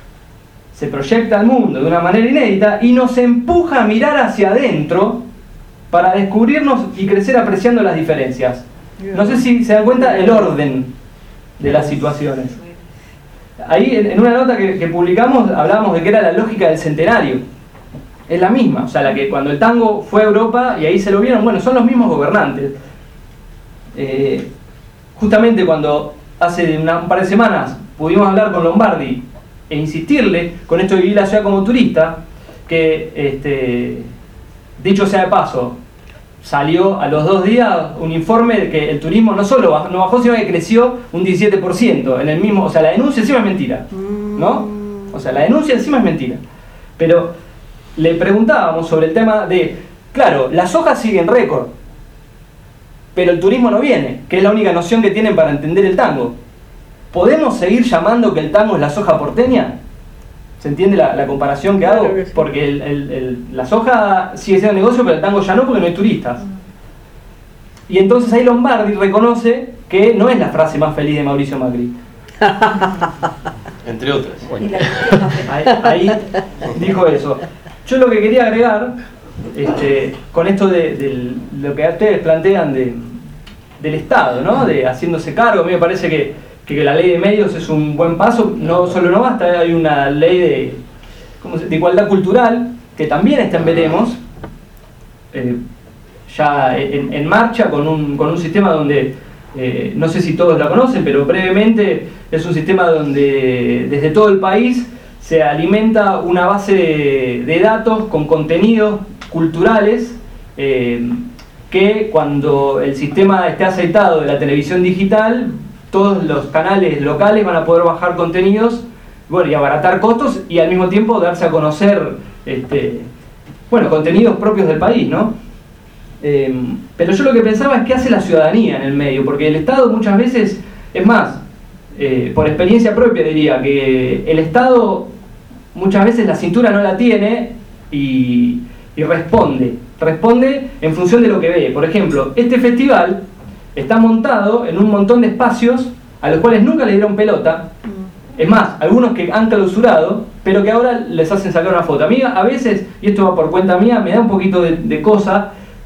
y nos empuja a mirar hacia adentro para descubrirnos y crecer apreciando las diferencias. No sé si se dan cuenta el orden de las situaciones. Ahí en una nota que publicamos hablábamos de que era la lógica del centenario. Es la misma, o sea, la que cuando el tango fue a Europa y ahí se lo vieron, bueno, son los mismos gobernantes. Justamente cuando hace un par de semanas pudimos hablar con Lombardi e insistirle con esto de vivir la ciudad como turista, que dicho sea de paso, salió a los 2 días un informe de que el turismo no solo no bajó, sino que creció un 17% en el mismo, o sea, la denuncia encima es mentira, ¿no? O sea, la denuncia encima es mentira. Pero le preguntábamos sobre el tema de, claro, las hojas siguen récord, pero el turismo no viene, que es la única noción que tienen para entender el tango. ¿Podemos seguir llamando que el tango es la soja porteña? ¿Se entiende la comparación que hago? Claro que sí. Porque la soja sigue siendo negocio, pero el tango ya no, porque no hay turistas. Y entonces ahí Lombardi reconoce que no es la frase más feliz de Mauricio Macri. Entre otras. Ahí dijo eso. Yo lo que quería agregar, con esto de lo que ustedes plantean del Estado, ¿no? De haciéndose cargo, a mí me parece que la ley de medios es un buen paso. No solo no basta, hay una ley de igualdad cultural que también está en veremos, ya en marcha, con un sistema donde no sé si todos la conocen, pero brevemente es un sistema donde desde todo el país se alimenta una base de datos con contenidos culturales que cuando el sistema esté aceitado de la televisión digital, todos los canales locales van a poder bajar contenidos, bueno, y abaratar costos y al mismo tiempo darse a conocer contenidos propios del país, ¿no? Pero yo lo que pensaba es qué hace la ciudadanía en el medio, porque el Estado muchas veces, es más, por experiencia propia diría que el Estado muchas veces la cintura no la tiene y responde en función de lo que ve. Por ejemplo, este festival está montado en un montón de espacios a los cuales nunca le dieron pelota. Es más, algunos que han clausurado, pero que ahora les hacen sacar una foto. A mí a veces, y esto va por cuenta mía, me da un poquito de cosa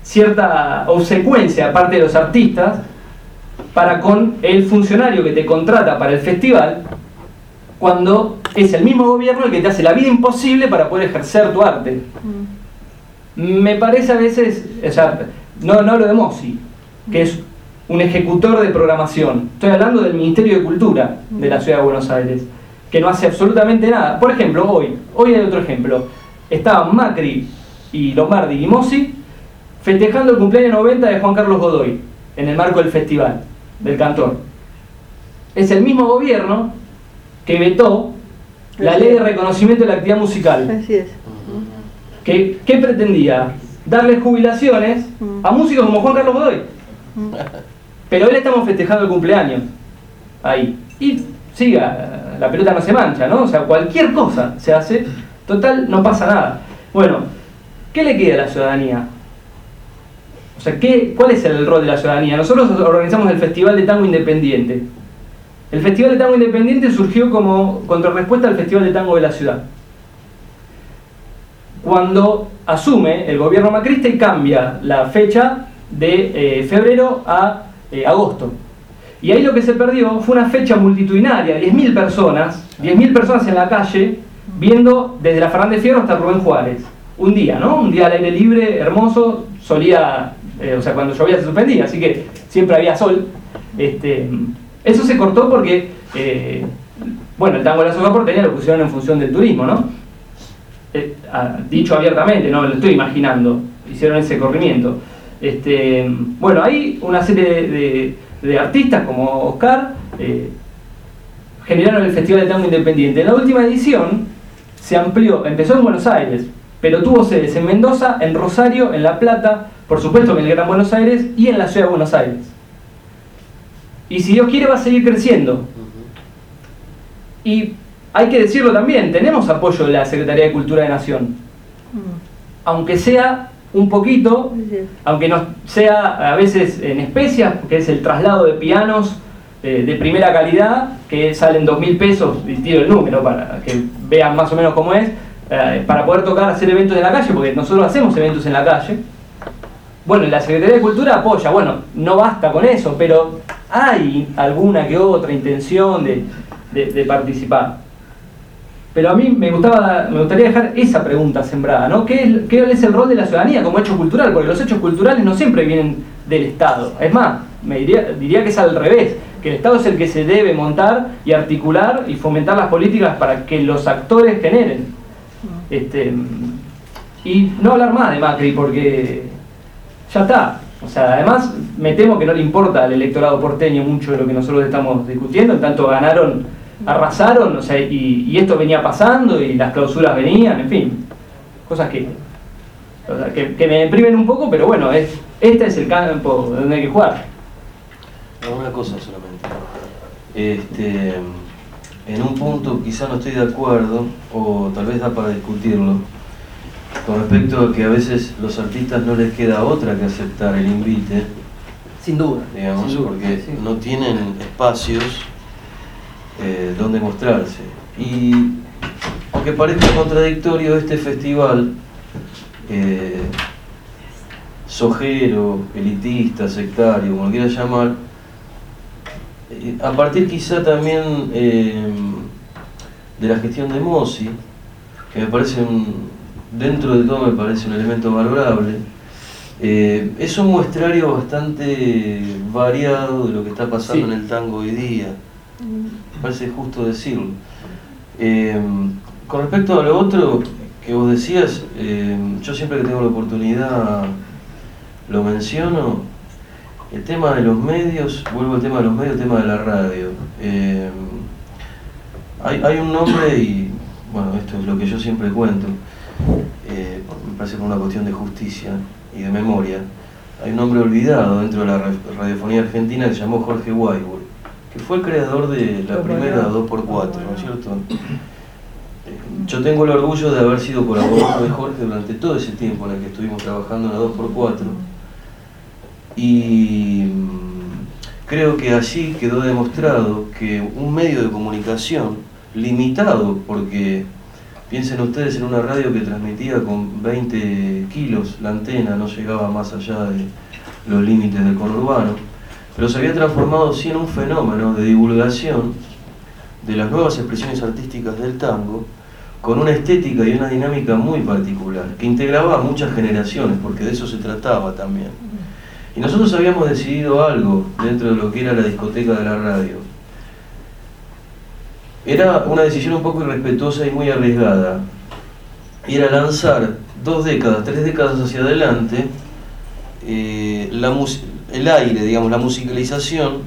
cierta obsecuencia aparte de los artistas para con el funcionario que te contrata para el festival, cuando es el mismo gobierno el que te hace la vida imposible para poder ejercer tu arte. Me parece a veces, o sea, no hablo de Mossi, que es un ejecutor de programación. Estoy hablando del Ministerio de Cultura de la Ciudad de Buenos Aires, que no hace absolutamente nada. Por ejemplo, hoy hay otro ejemplo. Estaban Macri y Lombardi y Mossi festejando el cumpleaños 90 de Juan Carlos Godoy, en el marco del festival, del cantor. Es el mismo gobierno que vetó la ley de reconocimiento de la actividad musical. Así es. ¿Qué pretendía? Darle jubilaciones a músicos como Juan Carlos Godoy. Pero hoy le estamos festejando el cumpleaños. Ahí. Y siga, la pelota no se mancha, ¿no? O sea, cualquier cosa se hace, total, no pasa nada. Bueno, ¿qué le queda a la ciudadanía? O sea, ¿cuál es el rol de la ciudadanía? Nosotros organizamos el Festival de Tango Independiente. El Festival de Tango Independiente surgió como contrarrespuesta al Festival de Tango de la Ciudad. Cuando asume el gobierno macrista y cambia la fecha de febrero a agosto. Y ahí lo que se perdió fue una fecha multitudinaria, 10.000 personas en la calle, viendo desde la Fernández Fierro hasta Rubén Juárez. Un día, ¿no? Un día al aire libre, hermoso, solía, o sea, cuando llovía se suspendía, así que siempre había sol. Eso se cortó porque, bueno, el tango de la soja porteña lo pusieron en función del turismo, ¿no? Dicho abiertamente, no me lo estoy imaginando, hicieron ese corrimiento. Bueno, hay una serie de artistas como Oscar generaron el Festival de Tango Independiente. En la última edición se amplió, empezó en Buenos Aires, pero tuvo sedes en Mendoza, en Rosario, en La Plata, por supuesto en el Gran Buenos Aires y en la Ciudad de Buenos Aires. Y si Dios quiere va a seguir creciendo. Y hay que decirlo también, tenemos apoyo de la Secretaría de Cultura de Nación. Aunque sea un poquito, aunque no sea a veces en especias, que es el traslado de pianos de primera calidad, que salen 2.000 pesos, y tiro el número para que vean más o menos cómo es, para poder tocar, hacer eventos en la calle, porque nosotros hacemos eventos en la calle. Bueno, la Secretaría de Cultura apoya, bueno, no basta con eso, pero hay alguna que otra intención de participar. Pero a mí me gustaría dejar esa pregunta sembrada, ¿no? ¿Qué es el rol de la ciudadanía como hecho cultural? Porque los hechos culturales no siempre vienen del Estado. Es más, diría que es al revés, que el Estado es el que se debe montar y articular y fomentar las políticas para que los actores generen. Y no hablar más de Macri, porque ya está. O sea, además me temo que no le importa al electorado porteño mucho de lo que nosotros estamos discutiendo, en tanto arrasaron, o sea, y esto venía pasando y las clausuras venían, en fin, cosas que me deprimen un poco, pero bueno, este es el campo donde hay que jugar. Una cosa solamente. En un punto quizá no estoy de acuerdo, o tal vez da para discutirlo, con respecto a que a veces los artistas no les queda otra que aceptar el invite. Sin duda. Digamos, sin duda, porque sí. no tienen espacios donde mostrarse. Y aunque parezca contradictorio, este festival sojero, elitista, sectario, como lo quieras llamar, a partir quizá también de la gestión de Mossi, que me parece dentro de todo me parece un elemento valorable, es un muestrario bastante variado de lo que está pasando en el tango hoy día. Me parece justo decirlo. Con respecto a lo otro que vos decías, yo siempre que tengo la oportunidad lo menciono, el tema de los medios, vuelvo al tema de los medios, el tema de la radio. Hay un nombre, y bueno, esto es lo que yo siempre cuento, me parece por una cuestión de justicia y de memoria. Hay un nombre olvidado dentro de la radiofonía argentina que se llamó Jorge Weibull, que fue el creador de la primera 2x4, ¿no es cierto? Yo tengo el orgullo de haber sido colaborador de Jorge durante todo ese tiempo en el que estuvimos trabajando en la 2x4, y creo que allí quedó demostrado que un medio de comunicación limitado, porque Piensen ustedes en una radio que transmitía con 20 kilos, la antena no llegaba más allá de los límites del conurbano, pero se había transformado sí en un fenómeno de divulgación de las nuevas expresiones artísticas del tango, con una estética y una dinámica muy particular, que integraba a muchas generaciones, porque de eso se trataba también. Y nosotros habíamos decidido algo dentro de lo que era la discoteca de la radio. Era una decisión un poco irrespetuosa y muy arriesgada. Y era lanzar 2 décadas, 3 décadas hacia adelante, el aire, digamos, la musicalización.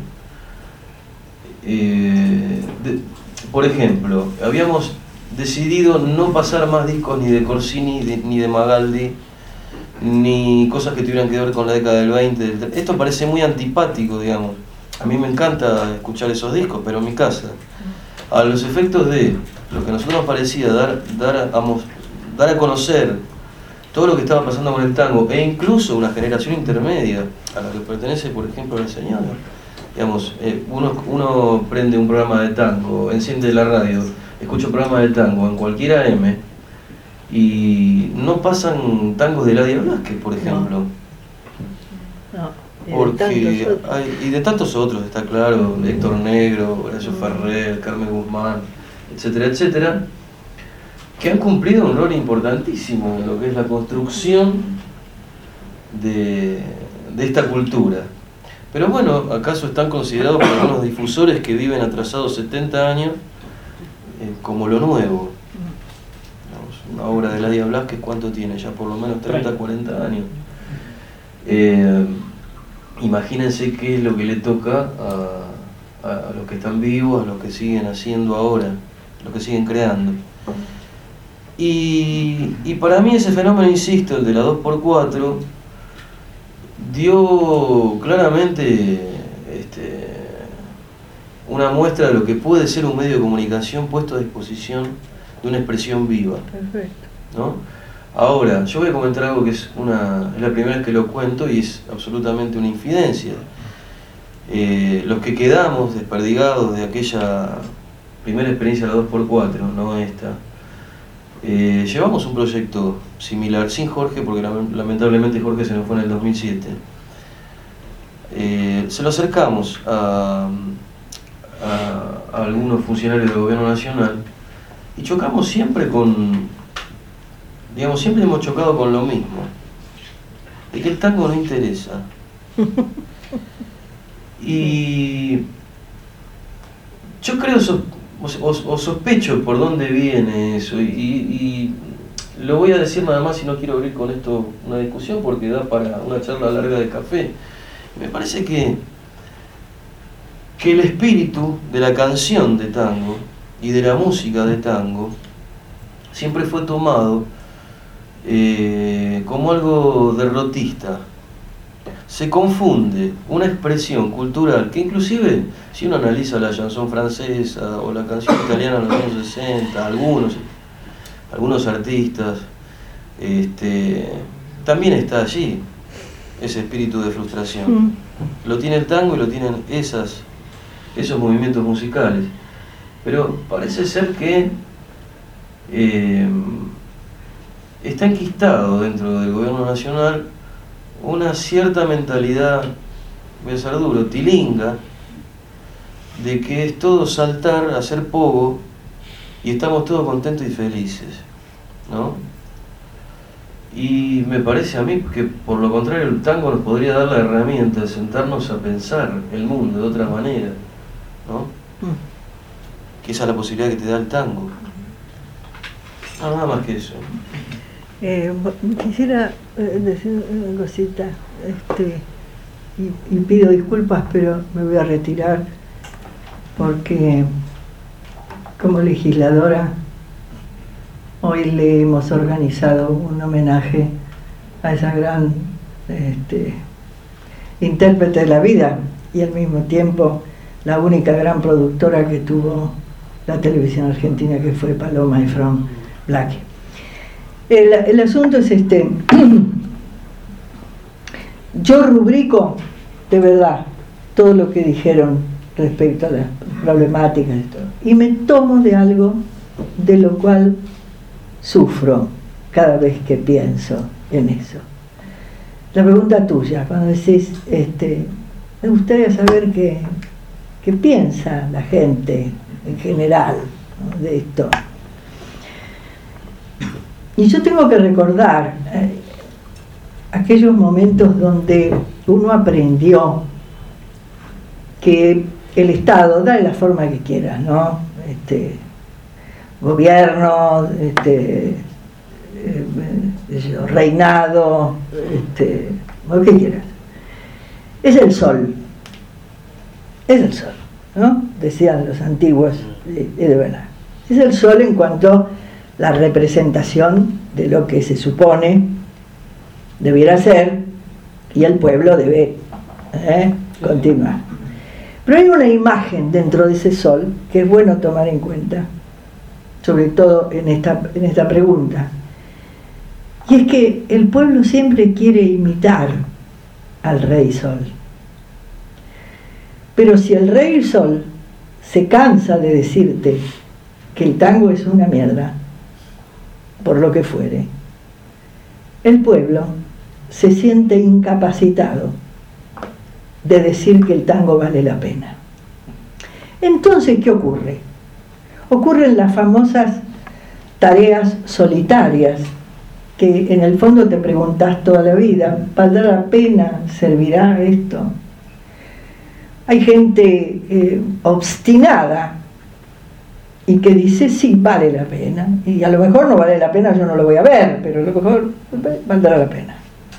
Por ejemplo, habíamos decidido no pasar más discos ni de Corsini, ni de Magaldi, ni cosas que tuvieran que ver con la década del 20. Esto parece muy antipático, digamos. A mí me encanta escuchar esos discos, pero en mi casa, a los efectos de lo que a nosotros nos parecía dar a conocer todo lo que estaba pasando con el tango, e incluso una generación intermedia a la que pertenece, por ejemplo, la señora. Digamos, uno prende un programa de tango, enciende la radio, escucha un programa de tango en cualquier AM y no pasan tangos de Eladia Blasquez, por ejemplo. No. Y de tantos otros, está claro, Héctor Negro, Horacio Ferrer, Carmen Guzmán, etcétera, etcétera, que han cumplido un rol importantísimo en lo que es la construcción de esta cultura. Pero bueno, ¿acaso están considerados por algunos difusores que viven atrasados 70 años como lo nuevo? Una obra de Eladia Blasquez, ¿cuánto tiene? Ya por lo menos 30, 40 años. Imagínense qué es lo que le toca a los que están vivos, a los que siguen haciendo ahora, a los que siguen creando. Y para mí ese fenómeno, insisto, el de la 2x4, dio claramente una muestra de lo que puede ser un medio de comunicación puesto a disposición de una expresión viva. Perfecto. ¿No? Ahora, yo voy a comentar algo que es la primera vez que lo cuento y es absolutamente una infidencia. Los que quedamos desperdigados de aquella primera experiencia de la 2x4, no esta, llevamos un proyecto similar, sin Jorge, porque lamentablemente Jorge se nos fue en el 2007. Se lo acercamos a algunos funcionarios del gobierno nacional y chocamos siempre siempre hemos chocado con lo mismo, de que el tango no interesa. Y yo creo, o sospecho por dónde viene eso, y lo voy a decir nada más, y no quiero abrir con esto una discusión porque da para una charla larga de café. Me parece que el espíritu de la canción de tango y de la música de tango siempre fue tomado como algo derrotista. Se confunde una expresión cultural que, inclusive, si uno analiza la chanson francesa o la canción italiana de los años 60, algunos artistas, también está allí ese espíritu de frustración. Lo tiene el tango y lo tienen esos movimientos musicales. Pero parece ser que está enquistado dentro del gobierno nacional una cierta mentalidad, voy a ser duro, tilinga, de que es todo saltar, hacer pogo y estamos todos contentos y felices, ¿no? Y me parece a mí que por lo contrario el tango nos podría dar la herramienta de sentarnos a pensar el mundo de otra manera, ¿no? Que esa es la posibilidad que te da el tango. Nada más que eso. Quisiera decir una cosita, y pido disculpas, pero me voy a retirar porque como legisladora hoy le hemos organizado un homenaje a esa gran intérprete de la vida y al mismo tiempo la única gran productora que tuvo la televisión argentina, que fue Paloma Efron Blake. El asunto es yo rubrico de verdad todo lo que dijeron respecto a las problemáticas y todo, y me tomo de algo de lo cual sufro cada vez que pienso en eso. La pregunta tuya, cuando decís, me gustaría saber qué piensa la gente en general, ¿no?, de esto. Y yo tengo que recordar aquellos momentos donde uno aprendió que el Estado, dale la forma que quieras, ¿no? Gobierno, reinado, lo que quieras. Es el sol, ¿no? Decían los antiguos, y de verdad. Es el sol en cuanto a la representación de lo que se supone debiera ser, y el pueblo debe continuar. Pero hay una imagen dentro de ese sol que es bueno tomar en cuenta, sobre todo en esta pregunta, y es que el pueblo siempre quiere imitar al Rey Sol. Pero si el Rey Sol se cansa de decirte que el tango es una mierda, por lo que fuere, el pueblo se siente incapacitado de decir que el tango vale la pena. Entonces, ¿qué ocurre? Ocurren las famosas tareas solitarias, que en el fondo te preguntás toda la vida, ¿valdrá la pena? ¿Servirá esto? Hay gente obstinada y que dice, sí, vale la pena, y a lo mejor no vale la pena, yo no lo voy a ver, pero a lo mejor valdrá la pena.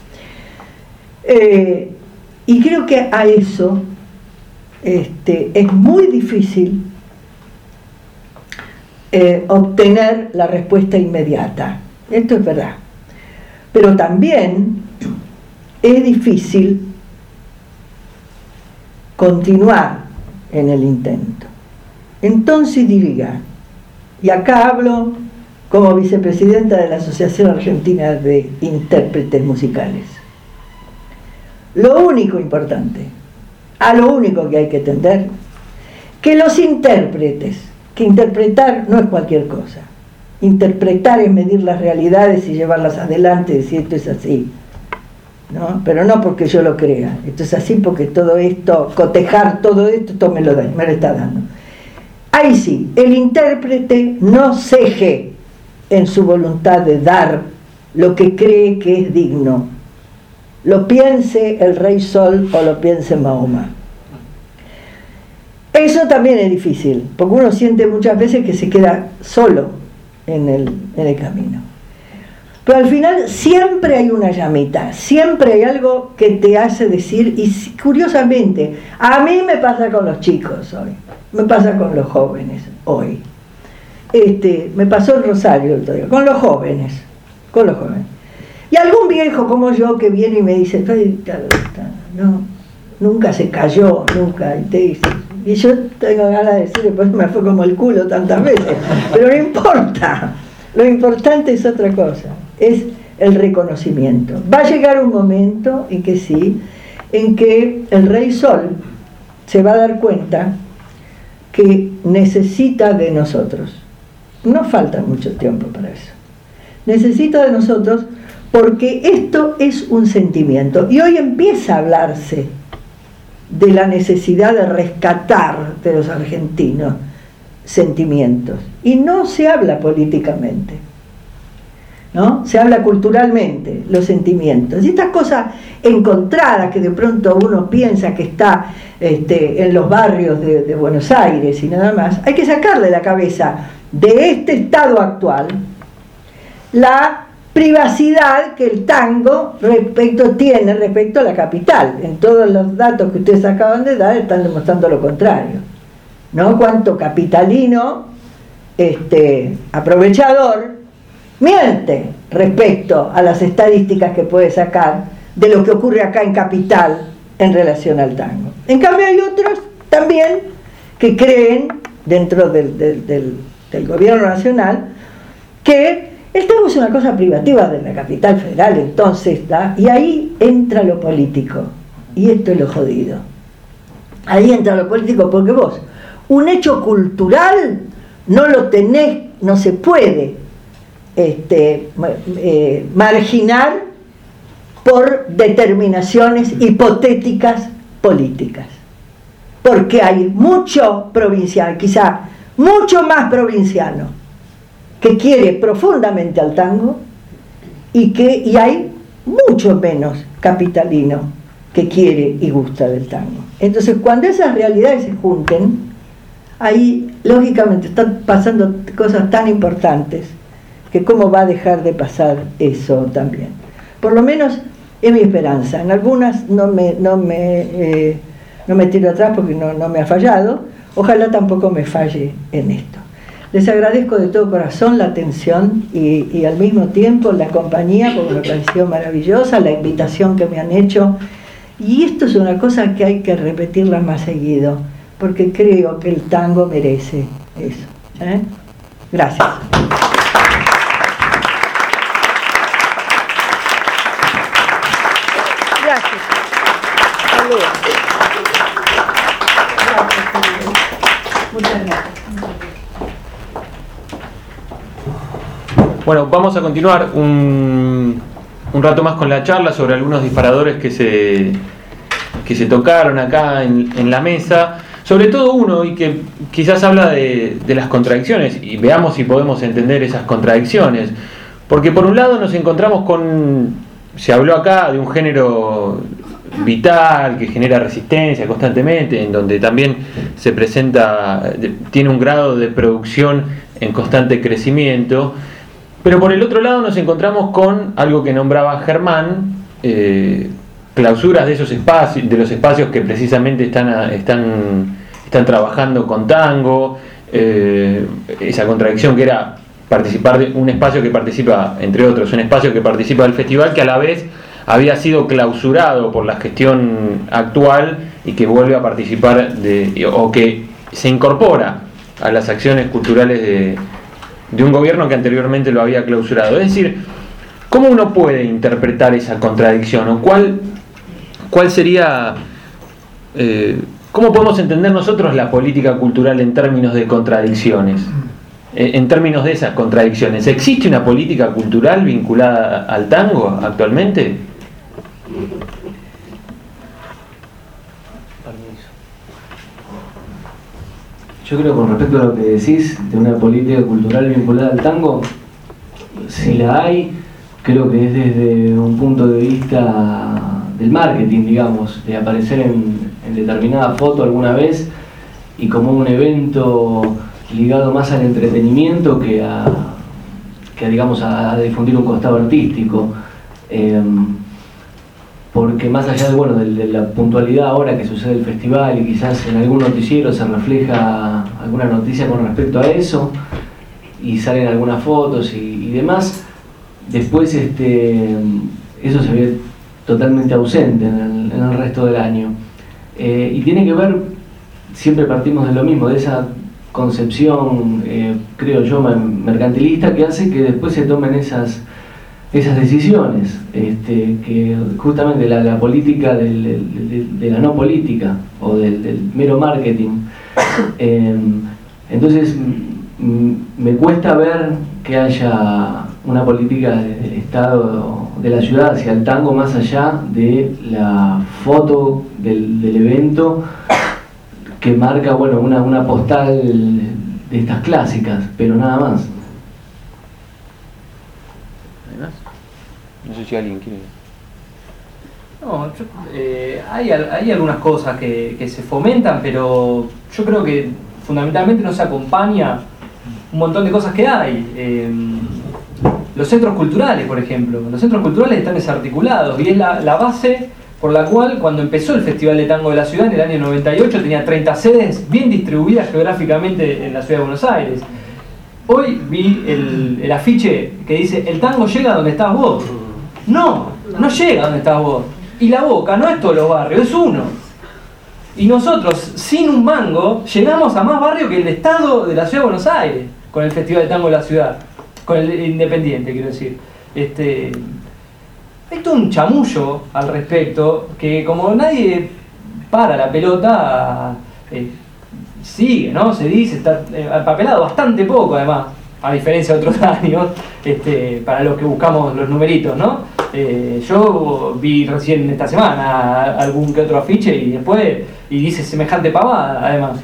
Y creo que a eso es muy difícil obtener la respuesta inmediata. Esto es verdad. Pero también es difícil continuar en el intento. Entonces diría, y acá hablo como vicepresidenta de la Asociación Argentina de Intérpretes Musicales, lo único importante, a lo único que hay que atender, que los intérpretes, que interpretar no es cualquier cosa, interpretar es medir las realidades y llevarlas adelante, decir esto es así, ¿no? Pero no porque yo lo crea, esto es así porque todo esto, cotejar todo esto me lo está dando. Ahí sí, el intérprete no ceje en su voluntad de dar lo que cree que es digno, lo piense el Rey Sol o lo piense Mahoma. Eso también es difícil, porque uno siente muchas veces que se queda solo en el camino. Pero al final siempre hay una llamita, siempre hay algo que te hace decir, y curiosamente, a mí me pasa con los chicos hoy, me pasa con los jóvenes hoy. Me pasó en Rosario el otro día, con los jóvenes. Y algún viejo como yo que viene y me dice, no, nunca se cayó, nunca, y te dice, y yo tengo ganas de decirle, pues me fue como el culo tantas veces, pero no importa, lo importante es otra cosa, es el reconocimiento. Va a llegar un momento en que sí, en que el Rey Sol se va a dar cuenta que necesita de nosotros. No falta mucho tiempo para eso. Necesita de nosotros porque esto es un sentimiento. Y hoy empieza a hablarse de la necesidad de rescatar de los argentinos sentimientos. Y no se habla políticamente, ¿no? Se habla culturalmente, los sentimientos. Y estas cosas encontradas que de pronto uno piensa que está en los barrios de Buenos Aires y nada más, hay que sacarle de la cabeza de este estado actual la privacidad que el tango tiene respecto a la capital. En todos los datos que ustedes acaban de dar están demostrando lo contrario, ¿no? Cuánto capitalino aprovechador miente respecto a las estadísticas que puede sacar de lo que ocurre acá en Capital en relación al tango. En cambio hay otros también que creen dentro del gobierno nacional que el tango es una cosa privativa de la capital federal, entonces y ahí entra lo político, y esto es lo jodido. Ahí entra lo político porque vos un hecho cultural no lo tenés, no se puede marginar por determinaciones hipotéticas políticas. Porque hay mucho provincial, quizá mucho más provinciano, que quiere profundamente al tango, y hay mucho menos capitalino que quiere y gusta del tango. Entonces, cuando esas realidades se junten, ahí lógicamente están pasando cosas tan importantes que cómo va a dejar de pasar eso también. Por lo menos es mi esperanza. En algunas no me tiro atrás porque no me ha fallado. Ojalá tampoco me falle en esto. Les agradezco de todo corazón la atención y al mismo tiempo la compañía, porque me pareció maravillosa, la invitación que me han hecho. Y esto es una cosa que hay que repetirla más seguido, porque creo que el tango merece eso. Gracias. Gracias. Saludos. Muchas gracias. Bueno, vamos a continuar un rato más con la charla sobre algunos disparadores que se tocaron acá en la mesa. Sobre todo uno, y que quizás habla de las contradicciones, y veamos si podemos entender esas contradicciones. Porque por un lado nos encontramos se habló acá de un género vital, que genera resistencia constantemente, en donde también se presenta, tiene un grado de producción en constante crecimiento. Pero por el otro lado nos encontramos con algo que nombraba Germán, clausuras de esos espacios, de los espacios que precisamente están trabajando con tango, esa contradicción que era participar de un espacio que participa, entre otros, un espacio que participa del festival, que a la vez había sido clausurado por la gestión actual y que vuelve a participar o que se incorpora a las acciones culturales de un gobierno que anteriormente lo había clausurado. Es decir, ¿cómo uno puede interpretar esa contradicción? ¿O cuál sería, cómo podemos entender nosotros la política cultural en términos de contradicciones? En términos de esas contradicciones, ¿existe una política cultural vinculada al tango actualmente? Yo creo, con respecto a lo que decís de una política cultural vinculada al tango, si la hay, creo que es desde un punto de vista del marketing, digamos, de aparecer en determinada foto alguna vez y como un evento ligado más al entretenimiento que digamos a difundir un costado artístico, porque más allá de la puntualidad ahora que sucede el festival y quizás en algún noticiero se refleja alguna noticia con respecto a eso y salen algunas fotos y demás, después eso se ve totalmente ausente en el resto del año, y tiene que ver, siempre partimos de lo mismo, de esa concepción, creo yo, mercantilista, que hace que después se tomen esas decisiones, que justamente la política de la no política o del mero marketing. Entonces me cuesta ver que haya una política del Estado, de la ciudad hacia el tango, más allá de la foto del evento que marca una postal de estas clásicas, pero nada más. No sé si alguien quiere. No, hay algunas cosas que se fomentan, pero yo creo que fundamentalmente no se acompaña un montón de cosas que hay. Los centros culturales, por ejemplo. Los centros culturales están desarticulados y es la base por la cual, cuando empezó el Festival de Tango de la Ciudad en el año 98, tenía 30 sedes bien distribuidas geográficamente en la Ciudad de Buenos Aires. Hoy vi el afiche que dice: el tango llega donde estás vos. No llega donde estás vos. Y La Boca no es todos los barrios, es uno. Y nosotros, sin un mango, llegamos a más barrios que el Estado de la Ciudad de Buenos Aires con el Festival de Tango de la Ciudad, con el Independiente, quiero decir. Hay todo un chamullo al respecto, que como nadie para la pelota, sigue, ¿no? Se dice, está papelado bastante poco además. a diferencia de otros años, para los que buscamos los numeritos, ¿no? Yo vi recién esta semana algún que otro afiche y después, y dice semejante pavada, además.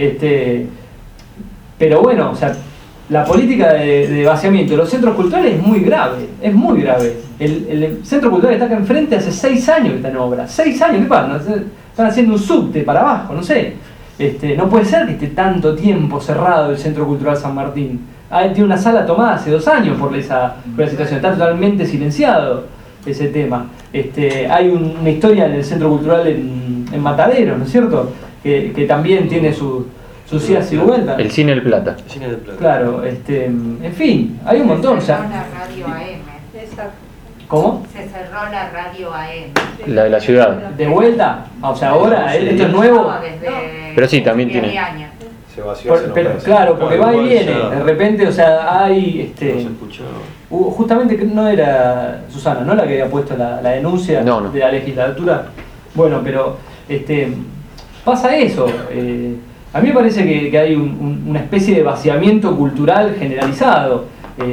Pero bueno, o sea, la política de vaciamiento de los centros culturales es muy grave, es muy grave. El centro cultural está acá enfrente hace 6 años que está en obra. 6 años, ¿qué pasa? Están haciendo un subte para abajo, no sé. No puede ser que esté tanto tiempo cerrado el Centro Cultural San Martín. Tiene una sala tomada hace 2 años por la situación, está totalmente silenciado ese tema. Hay una historia en el Centro Cultural en Mataderos, ¿no es cierto? Que también tiene sus idas y vueltas. El Cine del Plata. El Cine del Plata. Claro, en fin, hay un montón. Se cerró la radio AM. ¿Cómo? Se cerró la radio AM. La de la ciudad. ¿De vuelta? O sea, ahora, Sí. esto es nuevo. No, desde Pero sí, también tiene. 10 años. Se vació hace unos meses. Claro, porque va y Igual viene. ya- De repente, o sea, hay. No se escuchaba. Justamente que no era Susana, ¿no? La que había puesto la denuncia No, no. de la legislatura. Bueno, pero pasa eso. A mí me parece que hay una especie de vaciamiento cultural generalizado.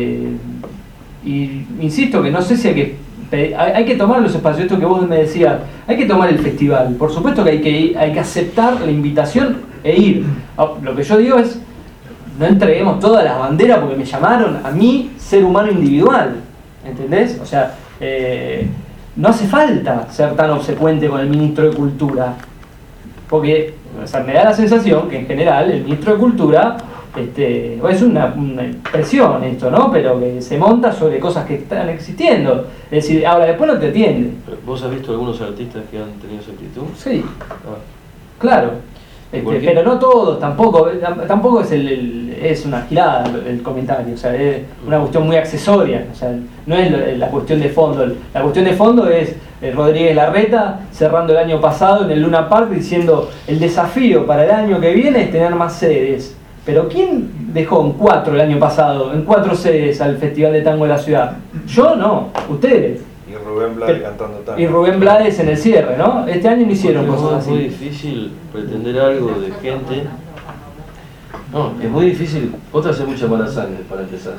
Y insisto que no sé si hay que tomar los espacios, esto que vos me decías, hay que tomar el festival. Por supuesto que hay que aceptar la invitación e ir. Lo que yo digo es, no entreguemos todas las banderas porque me llamaron a mí, ser humano individual. ¿Entendés? O sea, no hace falta ser tan obsecuente con el ministro de Cultura. Porque, o sea, me da la sensación que en general el ministro de Cultura es una expresión esto, ¿no? Pero que se monta sobre cosas que están existiendo. Es decir, ahora después no te atiende. Pero, ¿vos has visto algunos artistas que han tenido esa actitud? Sí, Ah. claro. ¿Por qué? Pero no todos, tampoco es una girada el comentario, o sea, es una cuestión muy accesoria, o sea, no es la cuestión de fondo. La cuestión de fondo es Rodríguez Larreta cerrando el año pasado en el Luna Park diciendo el desafío para el año que viene es tener más sedes. Pero ¿quién dejó en 4 el año pasado, en 4 sedes al Festival de Tango de la Ciudad? Yo no, ustedes. Y Rubén Blades cantando tango. Y Rubén Blades en el cierre, ¿no? Este año no hicieron Porque cosas es muy así. difícil pretender algo de gente. No, es muy difícil. Vos te haces mucha mala sangre para empezar.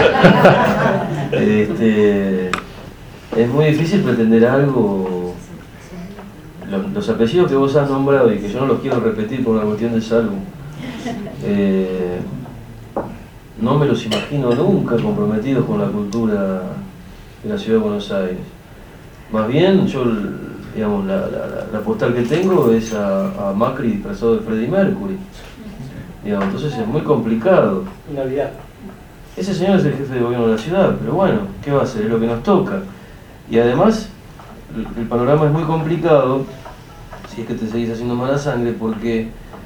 Es muy difícil pretender algo. Los apellidos que vos has nombrado y que yo no los quiero repetir por una cuestión de salud, no me los imagino nunca comprometidos con la cultura de la ciudad de Buenos Aires. Más bien, yo, digamos, la postal que tengo es a Macri disfrazado de Freddie Mercury. Digamos, entonces es muy complicado. Inolvidable. Ese señor es el jefe de gobierno de la ciudad, pero bueno, ¿qué va a hacer? Es lo que nos toca. Y además, el panorama es muy complicado, si es que te seguís haciendo mala sangre, porque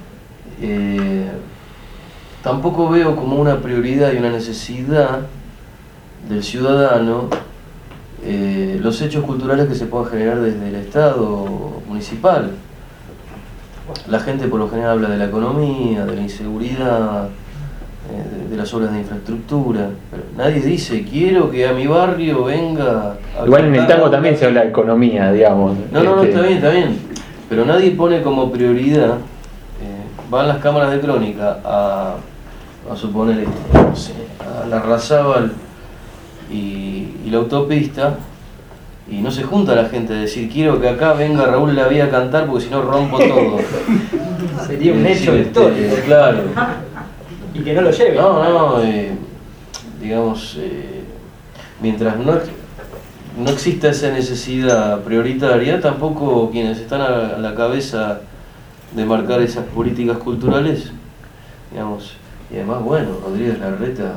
tampoco veo como una prioridad y una necesidad del ciudadano los hechos culturales que se puedan generar desde el Estado municipal. La gente por lo general habla de la economía, de la inseguridad, de las obras de infraestructura, pero nadie dice quiero que a mi barrio venga a Igual en el cantar tango a también una-". se habla de economía, digamos. No, está bien, pero nadie pone como prioridad, van las cámaras de crónica a suponer, no sé, a la Larrazábal y la autopista, y no se junta la gente a decir quiero que acá venga Raúl Lavía a cantar porque si no rompo todo. Sería un Es hecho decir, histórico. claro. Y que no lo lleve. No, digamos, mientras no exista esa necesidad prioritaria, tampoco quienes están a la cabeza de marcar esas políticas culturales, digamos, y además, bueno, Rodríguez Larreta,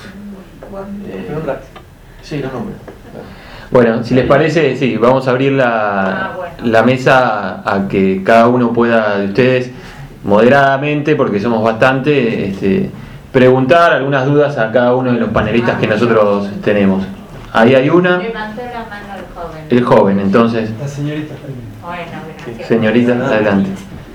sí, lo nombre. Bueno, si les parece, sí, vamos a abrir la mesa a que cada uno pueda de ustedes moderadamente, porque somos bastante, preguntar algunas dudas a cada uno de los panelistas que nosotros tenemos. Ahí hay una. Levantó la mano el joven. El joven, entonces, La señorita primero. Bueno, gracias. señorita, adelante.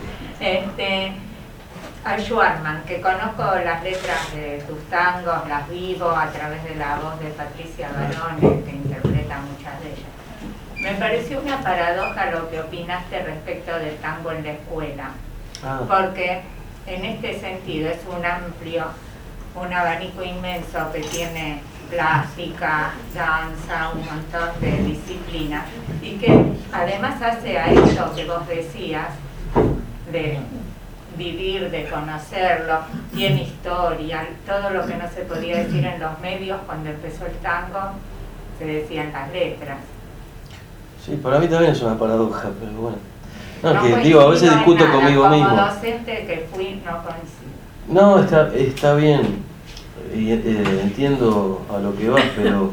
A Schwarman, que conozco las letras de tus tangos, las vivo a través de la voz de Patricia Barone, que interpreta muchas de ellas. Me pareció una paradoja lo que opinaste respecto del tango en la escuela, porque en este sentido es un abanico inmenso que tiene plástica, danza, un montón de disciplinas, y que además hace a eso que vos decías, de vivir, de conocerlo, tiene historia, todo lo que no se podía decir en los medios cuando empezó el tango, se decía en las letras. Sí, para mí también es una paradoja, pero bueno. No, No que digo, a veces coincido en discuto nada, conmigo mismo. Como docente que fui, no coincido. No, está bien, y, entiendo a lo que vas, pero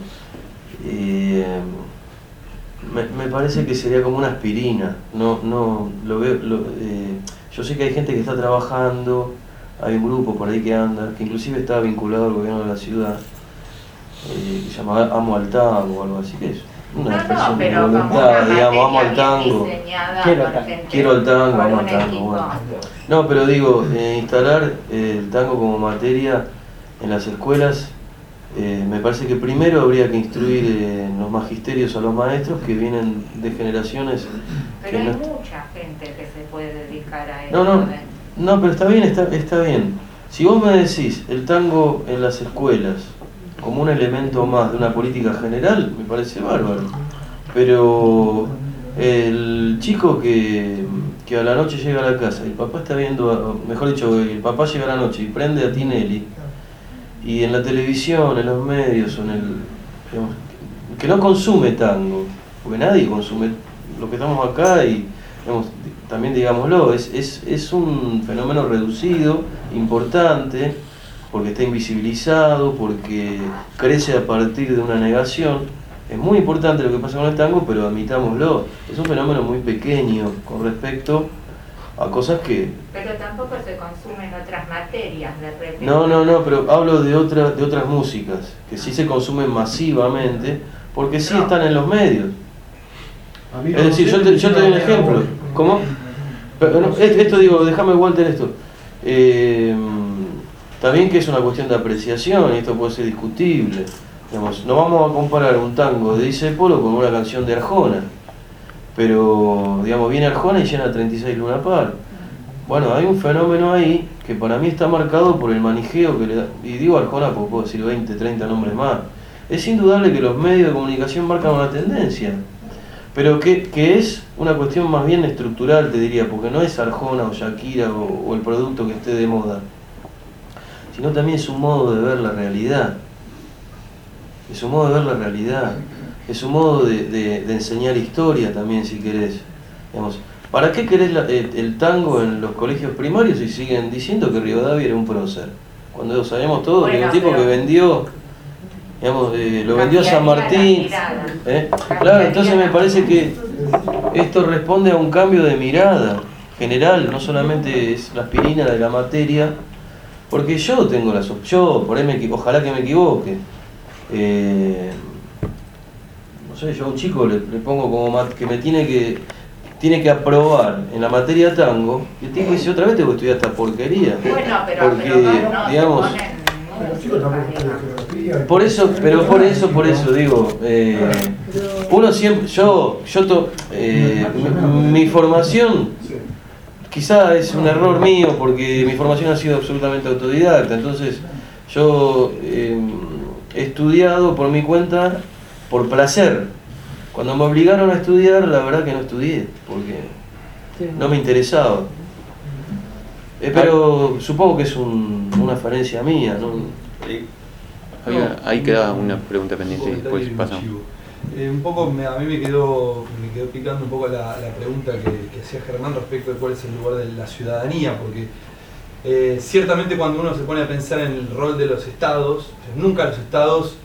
me parece que sería como una aspirina. No lo veo. Yo sé que hay gente que está trabajando, hay un grupo por ahí que anda, que inclusive está vinculado al gobierno de la ciudad, que se llama Amo al Tango o algo así, que es una expresión de voluntad, digamos, amo al tango. Quiero el tango, amo al tango. Bueno. No, pero digo, instalar el tango como materia en las escuelas, me parece que primero habría que instruir en los magisterios a los maestros que vienen de generaciones. Pero hay mucha gente que se puede dedicar a eso. No, pero está bien. Si vos me decís el tango en las escuelas como un elemento más de una política general, me parece bárbaro. Pero el chico que a la noche llega a la casa, el papá está viendo, mejor dicho, el papá llega a la noche y prende a Tinelli, y en la televisión, en los medios, digamos, que no consume tango, porque nadie consume lo que estamos acá, y digamos, también digámoslo, es un fenómeno reducido, importante, porque está invisibilizado, porque crece a partir de una negación. Es muy importante lo que pasa con el tango, pero admitámoslo, es un fenómeno muy pequeño con respecto a cosas que... Pero tampoco se consumen otras materias de repente. No, pero hablo de otras músicas, que sí se consumen masivamente, porque sí están en los medios. Es decir, yo te doy un ejemplo. ¿Cómo? Pero, esto digo, déjame Walter esto. También que es una cuestión de apreciación, y esto puede ser discutible. Digamos, no vamos a comparar un tango de Discépolo con una canción de Arjona, pero digamos, viene Arjona y llena 36 Luna Park. Bueno, hay un fenómeno ahí que para mí está marcado por el manijeo que le da, y digo Arjona porque puedo decir 20, 30 nombres más. Es indudable que los medios de comunicación marcan una tendencia, pero que es una cuestión más bien estructural, te diría, porque no es Arjona o Shakira o el producto que esté de moda, sino también es un modo de ver la realidad. Es un modo de ver la realidad, es un modo de enseñar historia también, si querés. Digamos, ¿para qué querés el tango en los colegios primarios si siguen diciendo que Rivadavia era un prócer? Cuando sabemos todos que es un tipo que vendió, digamos, lo vendió a San Martín. Claro, entonces me parece que esto responde a un cambio de mirada general, no solamente es la aspirina de la materia, porque yo tengo por ahí ojalá que me equivoque. No sé, yo a un chico le pongo como que me tiene que aprobar en la materia tango, y el tipo dice otra vez tengo que estudiar esta porquería. Bueno, pero porque no, digamos, por eso digo, uno siempre, mi formación quizá es un error mío porque mi formación ha sido absolutamente autodidacta, entonces yo he estudiado por mi cuenta, por placer. Cuando me obligaron a estudiar, la verdad que no estudié, porque no me interesaba. Pero supongo que es una falencia mía, ¿no? Ahí queda una pregunta pendiente y después pasamos. Un poco a mí me quedó picando un poco la pregunta que hacía Germán respecto de cuál es el lugar de la ciudadanía, porque ciertamente cuando uno se pone a pensar en el rol de los estados, nunca los estados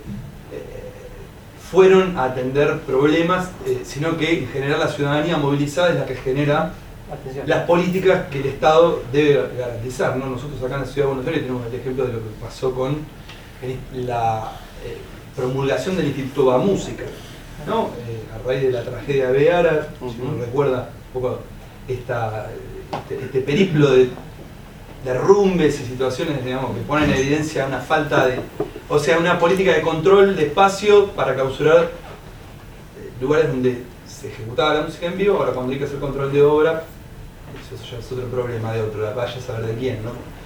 fueron a atender problemas, sino que en general la ciudadanía movilizada es la que genera las políticas que el Estado debe garantizar, ¿no? Nosotros acá en la Ciudad de Buenos Aires tenemos el ejemplo de lo que pasó con la promulgación del Instituto Va Música, ¿no? A raíz de la tragedia de Beara, si uno recuerda un poco este periplo de derrumbes y situaciones, digamos, que ponen en evidencia una falta de, una política de control de espacio para clausurar lugares donde se ejecutaba la música en vivo. Ahora cuando hay que hacer control de obra, eso ya es otro problema de otro, vaya a saber de quién, ¿no?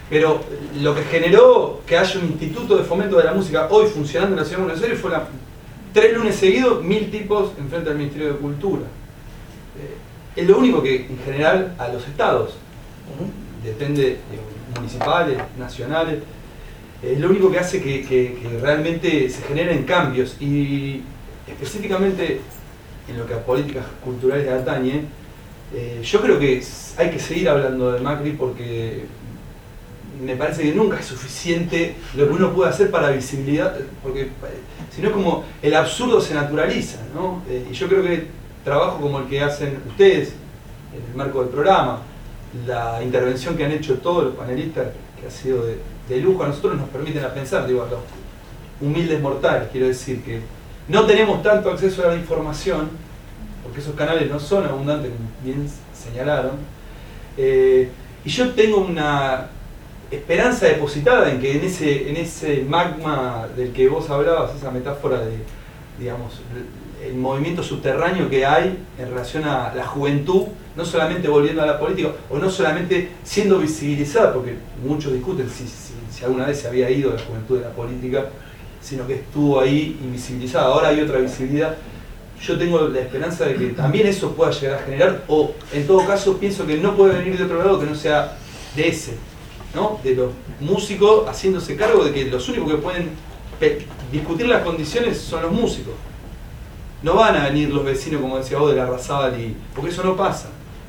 Pero lo que generó que haya un instituto de fomento de la música hoy funcionando en la Ciudad de Buenos Aires fue 3 lunes seguidos, 1000 tipos enfrente al Ministerio de Cultura. Es lo único que en general a los estados, depende de municipales, nacionales, es lo único que hace que realmente se generen cambios. Y específicamente en lo que a políticas culturales atañe, yo creo que hay que seguir hablando de Macri porque me parece que nunca es suficiente lo que uno puede hacer para visibilidad, porque si no es como el absurdo se naturaliza, ¿no? Y yo creo que trabajo como el que hacen ustedes en el marco del programa, la intervención que han hecho todos los panelistas, que ha sido de lujo, a nosotros nos permiten a pensar, digo, a los humildes mortales, quiero decir que no tenemos tanto acceso a la información, porque esos canales no son abundantes, como bien señalaron, y yo tengo una esperanza depositada en que en ese magma del que vos hablabas, esa metáfora de, digamos, el movimiento subterráneo que hay en relación a la juventud, no solamente volviendo a la política, o no solamente siendo visibilizada, porque muchos discuten si alguna vez se había ido la juventud de la política, sino que estuvo ahí invisibilizada. Ahora hay otra visibilidad. Yo tengo la esperanza de que también eso pueda llegar a generar, o en todo caso pienso que no puede venir de otro lado que no sea de ese, ¿no? De los músicos haciéndose cargo de que los únicos que pueden discutir las condiciones son los músicos. No van a venir los vecinos, como decía vos, de la Larrazábal, porque eso no pasa.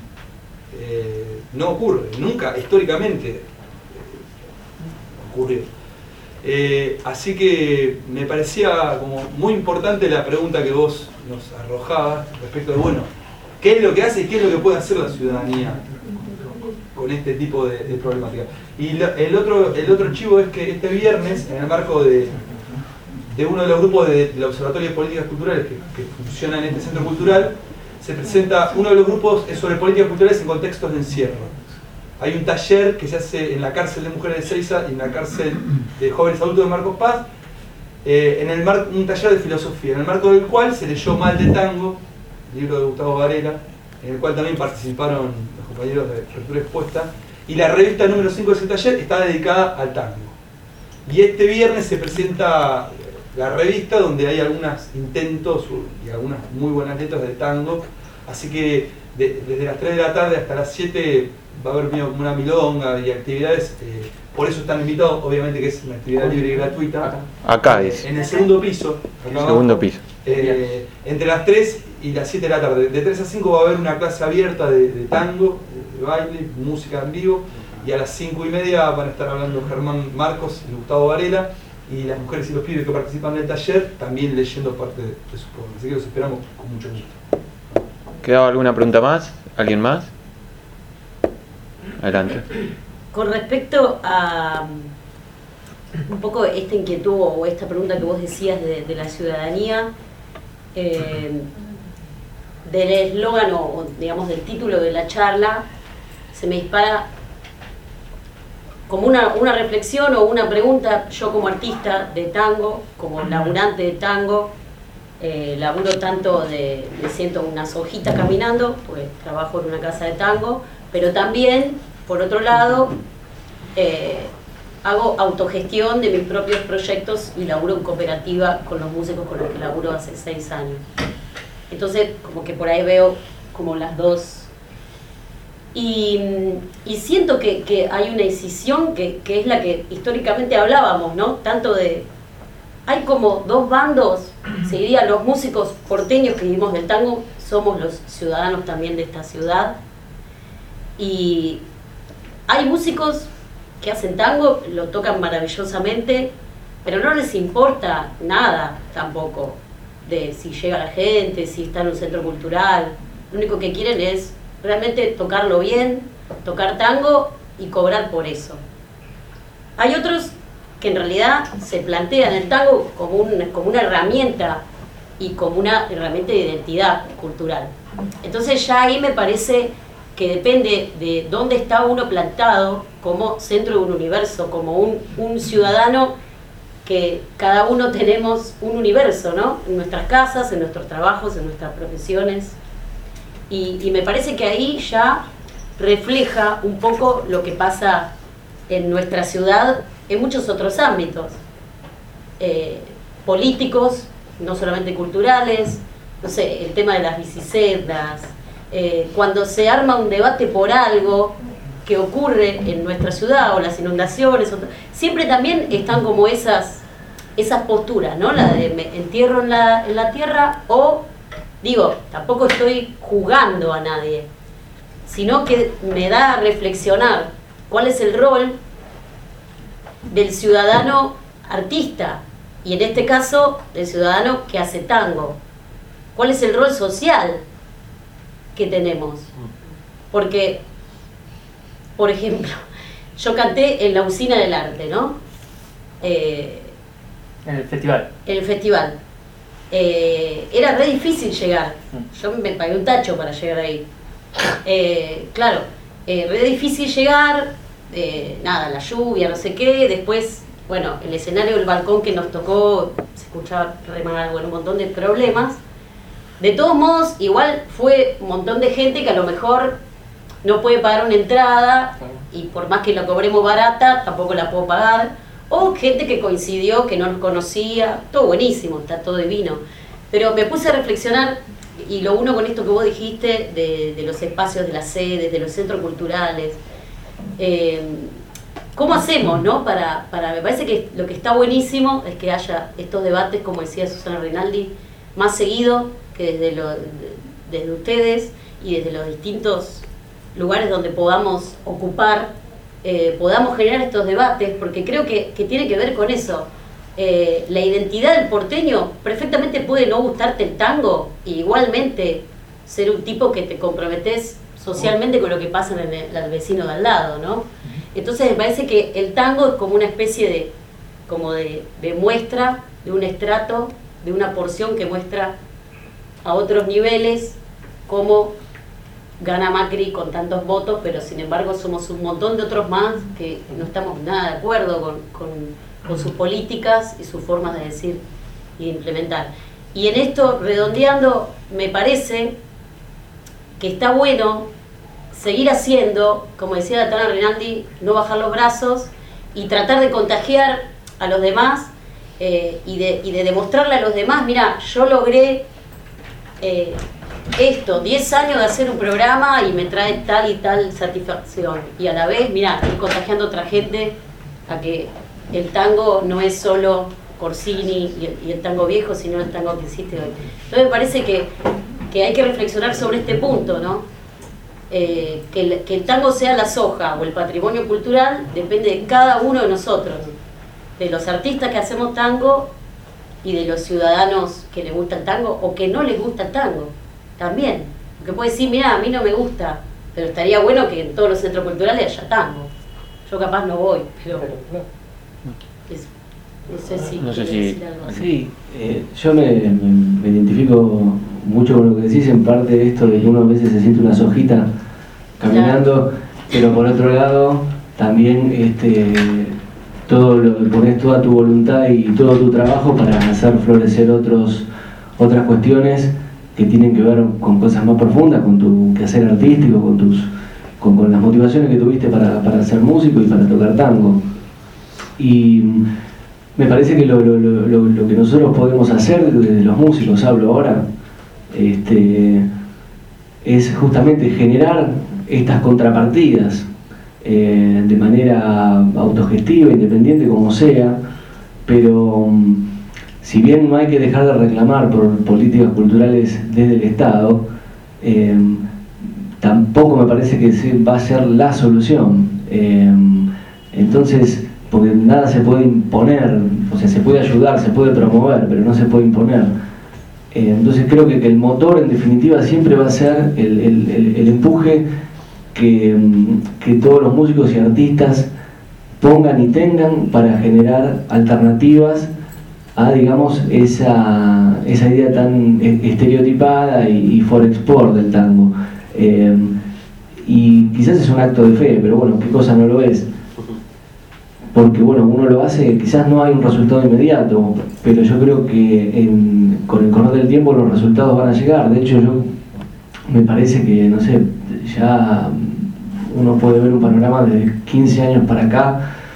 No ocurre, nunca, históricamente ocurrió. Así que me parecía como muy importante la pregunta que vos nos arrojabas respecto de, bueno, ¿qué es lo que hace y qué es lo que puede hacer la ciudadanía con este tipo de problemática? Y el otro chivo es que este viernes, en el marco de uno de los grupos del Observatorio de Políticas Culturales que funciona en este centro cultural, se presenta uno de los grupos sobre políticas culturales en contextos de encierro. Hay un taller que se hace en la cárcel de mujeres de Seiza y en la cárcel de jóvenes adultos de Marcos Paz, un taller de filosofía, en el marco del cual se leyó Mal de Tango, libro de Gustavo Varela, en el cual también participaron los compañeros de Lectura Expuesta, y la revista número 5 de ese taller está dedicada al tango. Y este viernes se presenta la revista donde hay algunos intentos y algunas muy buenas letras de tango, así que desde las 3 de la tarde hasta las 7 va a haber una milonga y actividades, por eso están invitados, obviamente que es una actividad libre y gratuita. Acá es. En el segundo piso. Segundo piso. Entre las 3 y las 7 de la tarde. De 3 a 5 va a haber una clase abierta de tango, de baile, música en vivo, y a las 5:30 van a estar hablando Germán Marcos y Gustavo Varela, y las mujeres y los pibes que participan del taller también leyendo parte de sus poemas. Así que los esperamos con mucho gusto. ¿Quedaba alguna pregunta más? ¿Alguien más? Adelante. Con respecto a un poco esta inquietud o esta pregunta que vos decías de la ciudadanía, del eslogan o digamos del título de la charla, se me dispara como una reflexión o una pregunta. Yo como artista de tango, como laburante de tango, laburo tanto me siento unas hojitas caminando, pues trabajo en una casa de tango, pero también, por otro lado, hago autogestión de mis propios proyectos y laburo en cooperativa con los músicos con los que laburo hace 6 años. Entonces, como que por ahí veo como las dos. Y siento que hay una decisión que es la que históricamente hablábamos, ¿no? Tanto de... Hay como 2 bandos, se diría los músicos porteños que vivimos del tango, somos los ciudadanos también de esta ciudad. Y hay músicos que hacen tango, lo tocan maravillosamente, pero no les importa nada tampoco de si llega la gente, si está en un centro cultural. Lo único que quieren es realmente tocarlo bien, tocar tango y cobrar por eso. Hay otros que en realidad se plantean el tango como una herramienta y como una herramienta de identidad cultural. Entonces ya ahí me parece que depende de dónde está uno plantado como centro de un universo, como un ciudadano, que cada uno tenemos un universo, ¿no? En nuestras casas, en nuestros trabajos, en nuestras profesiones. Y me parece que ahí ya refleja un poco lo que pasa en nuestra ciudad en muchos otros ámbitos, políticos, no solamente culturales, no sé, el tema de las bicisendas, cuando se arma un debate por algo que ocurre en nuestra ciudad, o las inundaciones, siempre también están como esas posturas, ¿no? La de me entierro en la tierra, o digo, tampoco estoy juzgando a nadie, sino que me da a reflexionar cuál es el rol del ciudadano artista, y en este caso del ciudadano que hace tango. ¿Cuál es el rol social que tenemos? Porque, por ejemplo, yo canté en la Usina del Arte, ¿no? En el festival. En el festival. Era re difícil llegar. Yo me pagué un tacho para llegar ahí. Claro, re difícil llegar, nada, la lluvia, no sé qué. Después, bueno, el escenario del balcón que nos tocó, se escuchaba remar, bueno, un montón de problemas. De todos modos, igual fue un montón de gente que a lo mejor no puede pagar una entrada, y por más que la cobremos barata, tampoco la puedo pagar. O gente que coincidió, que no nos conocía, todo buenísimo, está todo divino. Pero me puse a reflexionar, y lo uno con esto que vos dijiste, de los espacios de las sedes, de los centros culturales. ¿Cómo hacemos, no? Me parece que lo que está buenísimo es que haya estos debates, como decía Susana Rinaldi, más seguido que desde ustedes y desde los distintos lugares donde podamos ocupar, podamos generar estos debates, porque creo que tiene que ver con eso. La identidad del porteño, perfectamente puede no gustarte el tango e igualmente ser un tipo que te comprometes socialmente con lo que pasa en el vecino de al lado, ¿no? Entonces me parece que el tango es como una especie de muestra, de un estrato, de una porción que muestra a otros niveles cómo gana Macri con tantos votos, pero sin embargo somos un montón de otros más que no estamos nada de acuerdo con sus políticas y sus formas de decir y de implementar. Y en esto, redondeando, me parece que está bueno seguir haciendo, como decía Tana Rinaldi, no bajar los brazos y tratar de contagiar a los demás, y de demostrarle a los demás, mira, yo logré esto, 10 años de hacer un programa y me trae tal y tal satisfacción, y a la vez, mira, estoy contagiando a otra gente a que el tango no es solo Corsini y el tango viejo, sino el tango que existe hoy. Entonces me parece que hay que reflexionar sobre este punto, ¿no? Que el tango sea la soja o el patrimonio cultural depende de cada uno de nosotros, de los artistas que hacemos tango y de los ciudadanos que les gusta el tango o que no les gusta el tango también. Porque puede decir, mira, a mí no me gusta, pero estaría bueno que en todos los centros culturales haya tango. Yo capaz no voy, pero no sé si decir algo. Sí, yo me identifico mucho con lo que decís, en parte de esto de que uno a veces se siente una sojita caminando, claro. Pero por otro lado también pones toda tu voluntad y todo tu trabajo para hacer florecer otras cuestiones que tienen que ver con cosas más profundas, con tu quehacer artístico, con las motivaciones que tuviste para ser músico y para tocar tango. Y me parece que lo que nosotros podemos hacer, desde los músicos hablo ahora, es justamente generar estas contrapartidas de manera autogestiva, independiente como sea, pero si bien no hay que dejar de reclamar por políticas culturales desde el Estado, tampoco me parece que va a ser la solución. Entonces, porque nada se puede imponer, o sea, se puede ayudar, se puede promover, pero no se puede imponer. Entonces creo que el motor en definitiva siempre va a ser el empuje que todos los músicos y artistas pongan y tengan para generar alternativas a, digamos, esa idea tan estereotipada y for export del tango. Y quizás es un acto de fe, pero bueno, ¿qué cosa no lo es? Porque bueno, uno lo hace, quizás no hay un resultado inmediato, pero yo creo que con el correr del tiempo los resultados van a llegar. De hecho, me parece que, no sé, ya uno puede ver un panorama de 15 años para acá.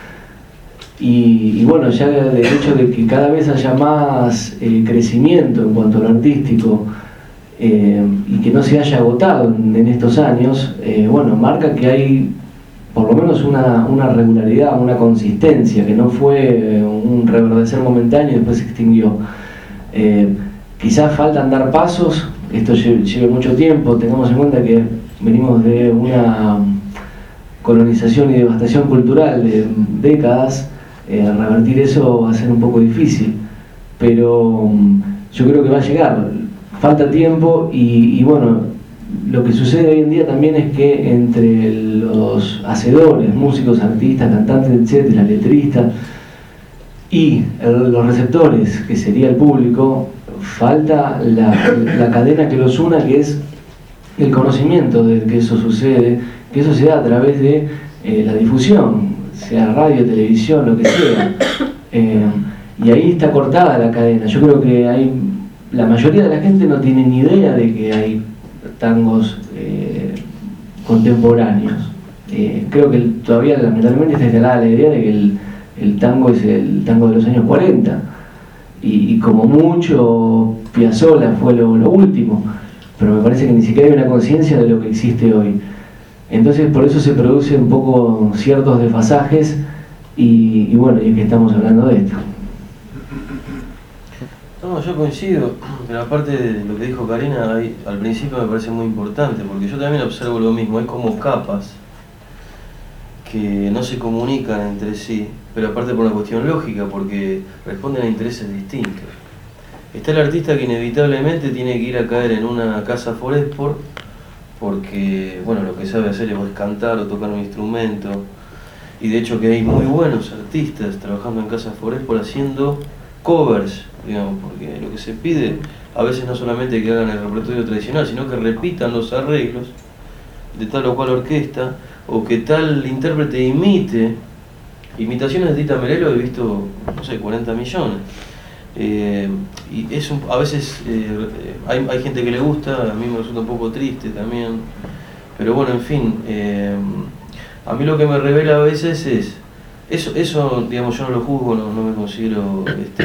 Y bueno, ya el hecho de que cada vez haya más crecimiento en cuanto a lo artístico y que no se haya agotado en estos años, bueno, marca que hay por lo menos una regularidad, una consistencia, que no fue un reverdecer momentáneo y después se extinguió. Quizás faltan dar pasos, esto lleva mucho tiempo, tengamos en cuenta que venimos de una colonización y devastación cultural de décadas. Revertir eso va a ser un poco difícil, pero yo creo que va a llegar, falta tiempo y bueno, lo que sucede hoy en día también es que entre los hacedores, músicos, artistas, cantantes, etcétera, letristas y los receptores, que sería el público, falta la cadena que los una, que es el conocimiento de que eso sucede, que eso se da a través de la difusión, sea radio, televisión, lo que sea, y ahí está cortada la cadena. Yo creo que la mayoría de la gente no tiene ni idea de que hay tangos contemporáneos. Creo que todavía lamentablemente está instalada la idea de que el tango es el tango de los años 40 y como mucho Piazzolla fue lo último, pero me parece que ni siquiera hay una conciencia de lo que existe hoy. Entonces por eso se producen un poco ciertos desfasajes y bueno, y es que estamos hablando de esto. No, yo coincido, pero aparte de lo que dijo Karina, al principio me parece muy importante, porque yo también observo lo mismo, hay como capas que no se comunican entre sí, pero aparte por una cuestión lógica, porque responden a intereses distintos. Está el artista que inevitablemente tiene que ir a caer en una casa Foresport, porque bueno, lo que sabe hacer es cantar o tocar un instrumento, y de hecho que hay muy buenos artistas trabajando en casas Foresport haciendo covers, digamos, porque lo que se pide a veces no solamente que hagan el repertorio tradicional, sino que repitan los arreglos de tal o cual orquesta, o que tal intérprete imitaciones de Tita Merelo he visto, no sé, 40 millones. Y eso a veces hay gente que le gusta, a mí me resulta un poco triste también, pero bueno, en fin, a mí lo que me revela a veces es eso, digamos, yo no lo juzgo, no me considero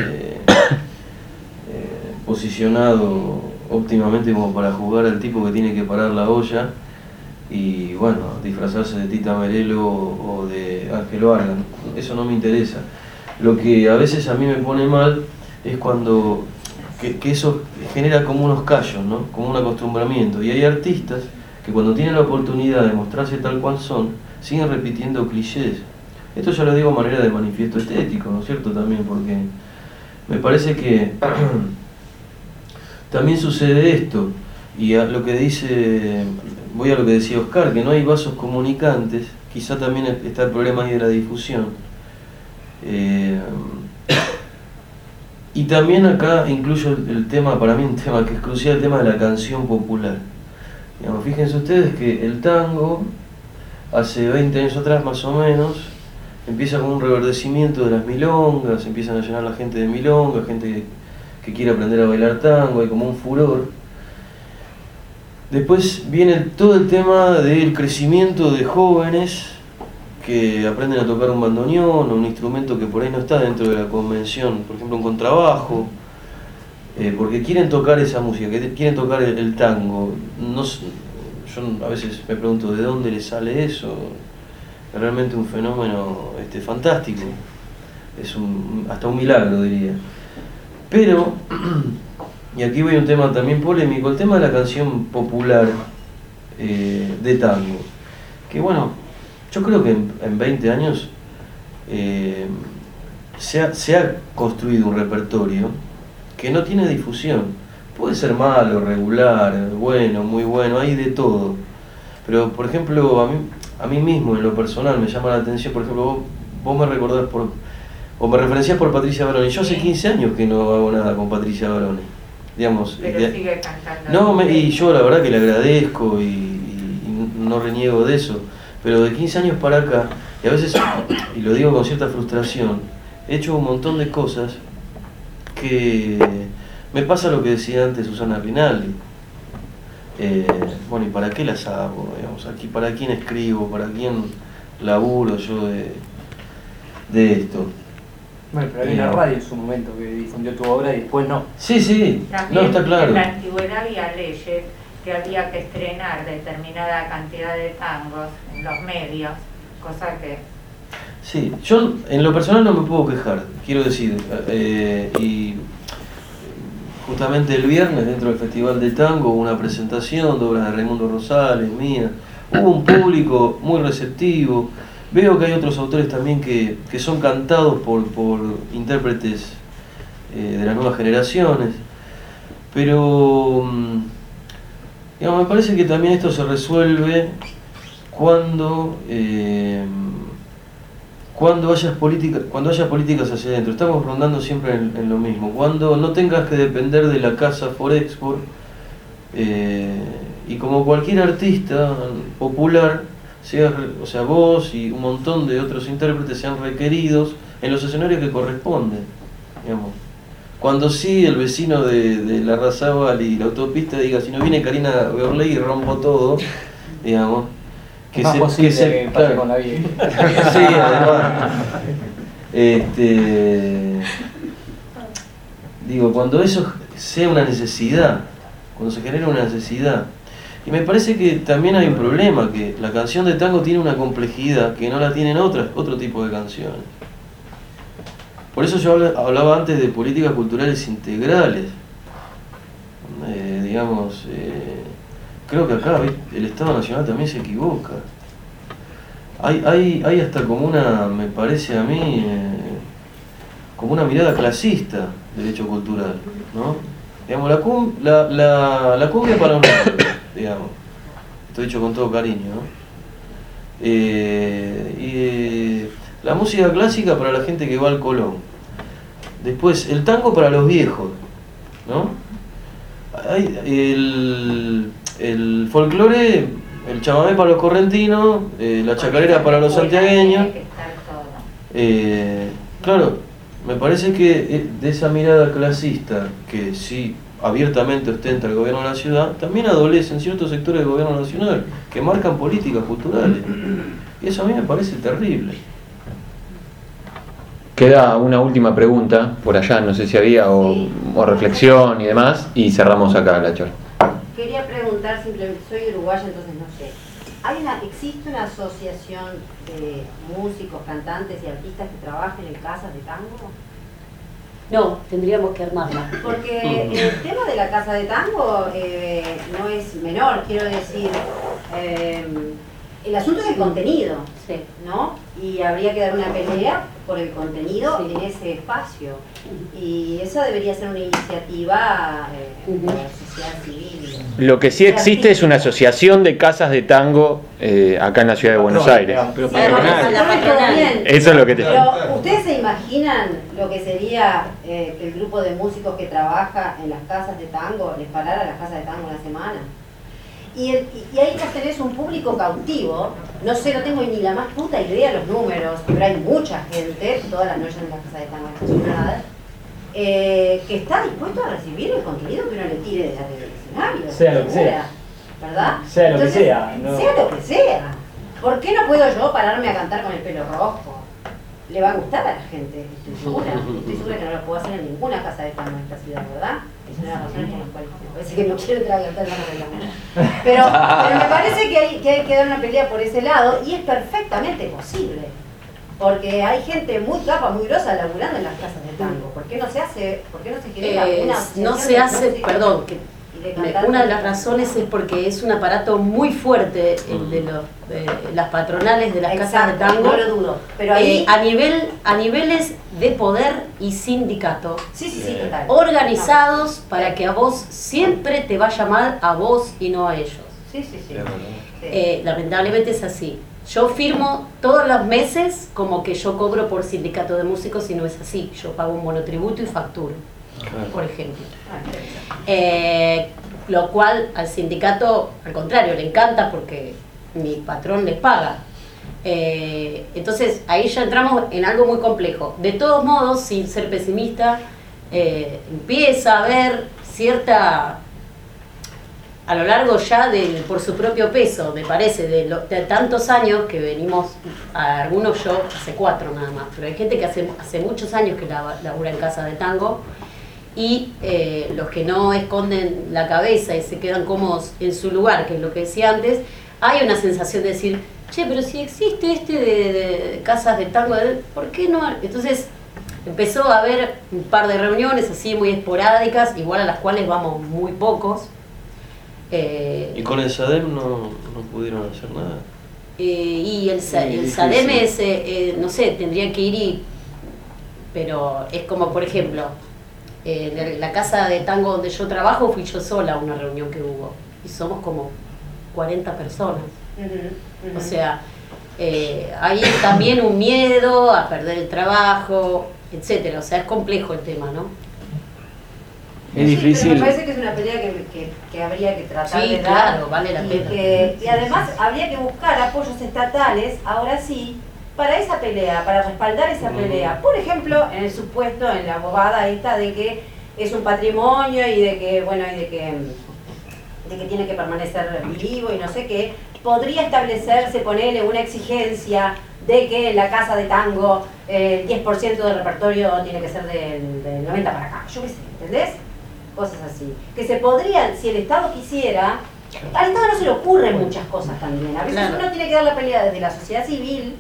posicionado óptimamente como para juzgar al tipo que tiene que parar la olla y bueno, disfrazarse de Tita Merelo o de Ángel Vargas, eso no me interesa. Lo que a veces a mí me pone mal es cuando que eso genera como unos callos, ¿no? Como un acostumbramiento, y hay artistas que cuando tienen la oportunidad de mostrarse tal cual son, siguen repitiendo clichés. Esto ya lo digo de manera de manifiesto estético, ¿no es cierto? También porque me parece que también sucede esto, y a lo que dice, voy a lo que decía Oscar, que no hay vasos comunicantes, quizá también está el problema ahí de la difusión. Y también acá incluyo el tema, para mí un tema que es crucial, el tema de la canción popular. Digamos, fíjense ustedes que el tango, hace 20 años atrás más o menos, empieza con un reverdecimiento de las milongas, empiezan a llenar la gente de milongas, gente que quiere aprender a bailar tango, hay como un furor. Después viene todo el tema del crecimiento de jóvenes que aprenden a tocar un bandoneón o un instrumento que por ahí no está dentro de la convención, por ejemplo un contrabajo, porque quieren tocar esa música, quieren tocar el tango. Yo a veces me pregunto de dónde les sale eso. Es realmente un fenómeno fantástico, es hasta un milagro, diría. Pero, y aquí voy a un tema también polémico, el tema de la canción popular de tango, que bueno, yo creo que en 20 años se ha construido un repertorio que no tiene difusión. Puede ser malo, regular, bueno, muy bueno, hay de todo. Pero, por ejemplo, a mí mismo, en lo personal, me llama la atención, por ejemplo, vos me recordás o me referenciás por Patricia Barone. Yo hace 15 años que no hago nada con Patricia Barone. Digamos, pero sigue cantando. Y yo la verdad que le agradezco y no reniego de eso. Pero de 15 años para acá, y a veces, y lo digo con cierta frustración, he hecho un montón de cosas que me pasa lo que decía antes Susana Rinaldi. bueno, ¿y para qué las hago? Digamos, aquí, ¿para quién escribo? ¿Para quién laburo yo de esto? Bueno, pero había una radio en su momento que difundió tu obra y después no. Sí, también no, está claro. En la antigüedad había leyes que había que estrenar determinada cantidad de tangos en los medios, cosa que... Sí, yo en lo personal no me puedo quejar, quiero decir, y justamente el viernes dentro del Festival de Tango hubo una presentación de obras de Raimundo Rosales, mía, hubo un público muy receptivo, veo que hay otros autores también que son cantados por intérpretes de las nuevas generaciones, pero digamos, me parece que también esto se resuelve cuando haya políticas hacia adentro. Estamos rondando siempre en lo mismo. Cuando no tengas que depender de la casa Forexport, y como cualquier artista popular, o sea, vos y un montón de otros intérpretes sean requeridos en los escenarios que corresponden, digamos. Cuando sí el vecino de la Razábal y la autopista diga, si no viene Karina Beorley y rompo todo, digamos, que más posible que pase claro, con la vida. Sí, además. Digo, cuando eso sea una necesidad, cuando se genera una necesidad. Y me parece que también hay un problema, que la canción de tango tiene una complejidad que no la tienen otro tipo de canciones. Por eso yo hablaba antes de políticas culturales integrales. Digamos, creo que acá el Estado Nacional también se equivoca. Hay hasta como una, me parece a mí, como una mirada clasista del hecho cultural, ¿no? Digamos, la cumbia para un hombre, digamos, esto dicho con todo cariño, ¿no? Y la música clásica para la gente que va al Colón. Después, el tango para los viejos, ¿no? Hay el folclore, el chamamé para los correntinos, la chacarera para los santiagueños. Claro, me parece que de esa mirada clasista que sí abiertamente ostenta el gobierno de la ciudad, también adolecen ciertos sectores del gobierno nacional que marcan políticas culturales. Y eso a mí me parece terrible. Queda una última pregunta por allá, no sé si había, o reflexión y demás, y cerramos acá la charla. Quería preguntar simplemente, soy uruguaya, entonces no sé. ¿Existe una asociación de músicos, cantantes y artistas que trabajen en casas de tango? No, tendríamos que armarla. Porque el tema de la casa de tango no es menor, quiero decir, el asunto es el contenido, sí, ¿no? Y habría que dar una pelea por el contenido, sí, en ese espacio. Y esa debería ser una iniciativa de la sociedad civil. Lo que sí existe es una asociación de casas de tango acá en la ciudad de Buenos Aires. Sí, patronal. Eso es lo que te... Pero ¿ustedes se imaginan lo que sería que el grupo de músicos que trabaja en las casas de tango les parara las casas de tango una semana? Y ahí vos tenés un público cautivo, no sé, no tengo ni la más puta idea de los números, pero hay mucha gente, todas las noches en la casa de tango estacionadas, que está dispuesto a recibir el contenido que uno le tire desde el escenario. Sea lo que sea. ¿Verdad? Sea lo Entonces, que sea. No. Sea lo que sea. ¿Por qué no puedo yo pararme a cantar con el pelo rojo? Le va a gustar a la gente, estoy segura que no lo puedo hacer en ninguna casa de tango en esta ciudad, ¿verdad? Es una de las razones por las cuales me parece que no quiero entrar a cantar la pero me parece que hay que dar una pelea por ese lado y es perfectamente posible. Porque hay gente muy capa, muy grosa laburando en las casas de tango. ¿Por qué no se genera una asociación no se hace, música, perdón, que una de las razones es porque es un aparato muy fuerte el de las patronales de las casas de tango. No lo dudo. Pero ahí, a niveles de poder y sindicato. Sí, total. Organizados para que a vos siempre te vaya mal a vos y no a ellos. Sí. Lamentablemente es así. Yo firmo todos los meses como que yo cobro por sindicato de músicos y no es así. Yo pago un monotributo y facturo, por ejemplo. Lo cual al sindicato, al contrario, le encanta porque mi patrón les paga. Entonces ahí ya entramos en algo muy complejo. De todos modos, sin ser pesimista, empieza a haber cierta a lo largo ya por su propio peso, me parece, de tantos años que venimos, a algunos yo hace 4 nada más, pero hay gente que hace muchos años que labura en casa de tango, y los que no esconden la cabeza y se quedan cómodos en su lugar, que es lo que decía antes, hay una sensación de decir, che, pero si existe de casas de tango, ¿por qué no? Entonces empezó a haber un par de reuniones así muy esporádicas, igual a las cuales vamos muy pocos. ¿Y con el SADEM no pudieron hacer nada? Y el SADEM es, no sé, tendría que ir pero es como, por ejemplo, en la casa de tango donde yo trabajo fui yo sola a una reunión que hubo, y somos como 40 personas. O sea, hay también un miedo a perder el trabajo, etcétera. O sea, es complejo el tema, ¿no? Es difícil. Pero me parece que es una pelea que habría que tratar de dar. Claro, vale la pena. Y además habría que buscar apoyos estatales, ahora sí, para esa pelea, para respaldar esa pelea. Por ejemplo, en el supuesto, en la bobada esta de que es un patrimonio y de que, bueno, de que tiene que permanecer vivo y no sé qué, podría establecerse, ponerle una exigencia de que en la casa de tango el 10% del repertorio tiene que ser del 90 para acá, yo qué sé, ¿entendés? Cosas así. Que se podrían, si el Estado quisiera, al Estado no se le ocurren muchas cosas también. A veces uno tiene que dar la pelea desde la sociedad civil,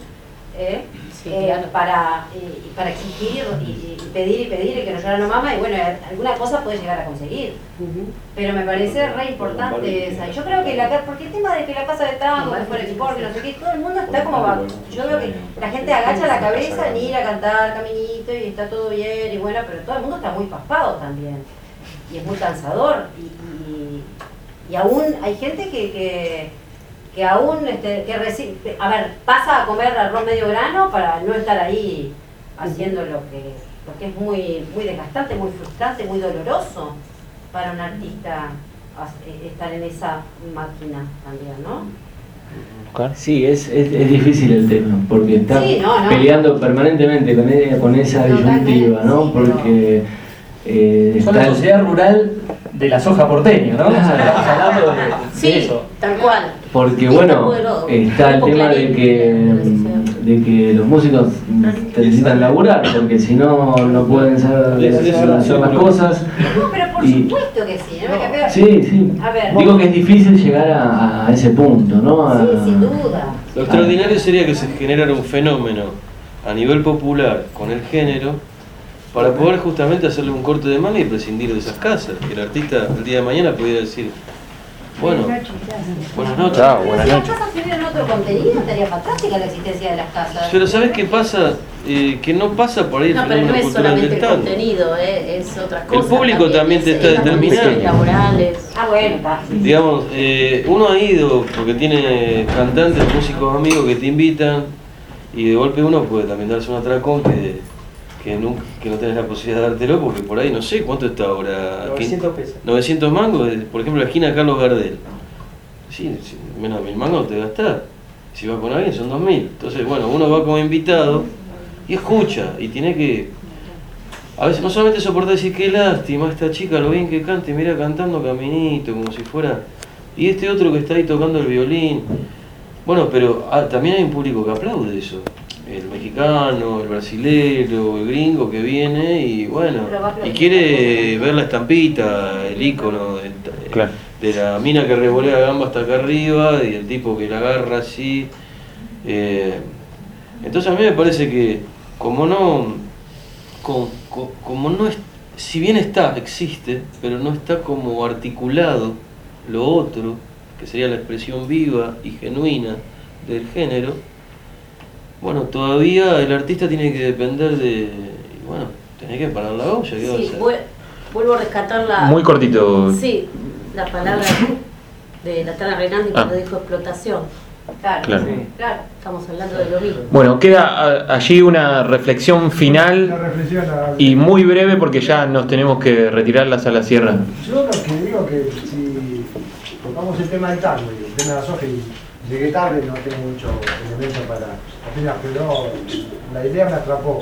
para exigir y pedir y que no llora no mama, y bueno, alguna cosa puede llegar a conseguir. Pero me parece re importante esa. Y yo creo que porque el tema de que la casa de tango, que fuera el sport, que no sé qué, todo el mundo está como, yo veo que la gente agacha la cabeza en ir a cantar Caminito y está todo bien y bueno, pero todo el mundo está muy paspado también y es muy cansador y aún hay gente que aún que recibe, pasa a comer arroz medio grano para no estar ahí haciendo porque es muy desgastante, muy frustrante, muy doloroso para un artista estar en esa máquina también, ¿no? Sí, es difícil el tema, porque está peleando permanentemente con esa disyuntiva, ¿no? Porque son la sociedad rural de la soja porteña, ¿no? Claro. O sea, estamos hablando de eso. Tal cual. Porque bueno, está el tema de que los músicos necesitan laburar, porque si no, no pueden hacer las cosas. No, pero por supuesto que sí, ¿no? Sí. A ver, digo que es difícil llegar a ese punto, ¿no? Sí, sin duda. Lo extraordinario sería que se generara un fenómeno a nivel popular con el género para poder justamente hacerle un corte de mano y prescindir de esas casas. Que el artista el día de mañana pudiera decir, bueno, buenas noches. Chao, buenas noches. Si las casas tuvieran otro contenido, estaría fantástica la existencia de las casas. Pero ¿sabes qué pasa? Que no pasa por ahí el fenómeno cultural. No, pero no es solamente el contenido, es otra cosa. El público también te está determinando. Laborales. Bueno, está. Digamos, uno ha ido porque tiene cantantes, músicos amigos que te invitan y de golpe uno puede también darse un atracón que no tenés la posibilidad de dártelo porque por ahí no sé cuánto está ahora. 900 pesos. 900 mangos, por ejemplo la esquina Carlos Gardel. Sí, menos de 1000 mangos te gastás. Si vas con alguien son 2000. Entonces, bueno, uno va como invitado y escucha y tiene que. A veces no solamente soportar decir qué lástima esta chica, lo bien que canta y mira cantando Caminito, como si fuera. Y este otro que está ahí tocando el violín. Bueno, pero también hay un público que aplaude eso. El mexicano, el brasilero, el gringo que viene y bueno, y quiere ver la estampita, el ícono de la mina que revolea gamba hasta acá arriba y el tipo que la agarra así. Entonces a mí me parece que como no es, si bien existe, pero no está como articulado lo otro, que sería la expresión viva y genuina del género. Bueno, todavía el artista tiene que depender de. Bueno, tenés que parar la olla. Sí, vuelvo a rescatar la. Muy cortito. Sí, la palabra de Natalia Renaldi cuando dijo explotación. Claro. Estamos hablando de lo mismo. Bueno, queda allí una reflexión final y muy breve porque ya nos tenemos que retirar la sala cierra. Yo lo que digo que si tocamos el tema del tango y el tema de la soja y llegué tarde, no tengo mucho elemento para opinar, pero la idea me atrapó.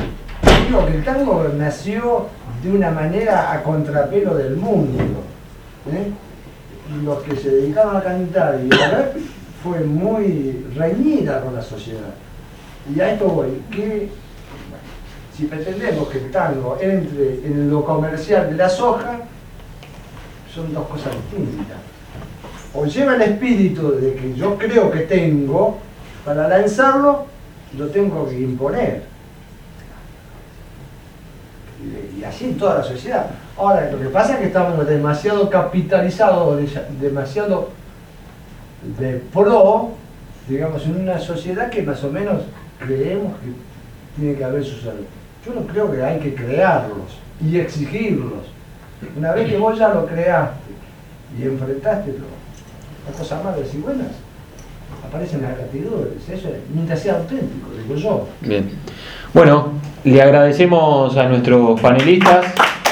Digo que el tango nació de una manera a contrapelo del mundo. los que se dedicaban a cantar y a ver, fue muy reñida con la sociedad. Y a esto voy, que si pretendemos que el tango entre en lo comercial de la soja, son dos cosas distintas. O lleva el espíritu de que yo creo que tengo, para lanzarlo, lo tengo que imponer. Y así en toda la sociedad. Ahora, lo que pasa es que estamos demasiado capitalizados, demasiado de pro, digamos, en una sociedad que más o menos creemos que tiene que haber sus alumnos. Yo no creo que hay que crearlos y exigirlos. Una vez que vos ya lo creaste y enfrentaste las cosas malas y buenas, aparecen las actitudes. Eso es, mientras sea auténtico, digo yo. Bien. Bueno, le agradecemos a nuestros panelistas,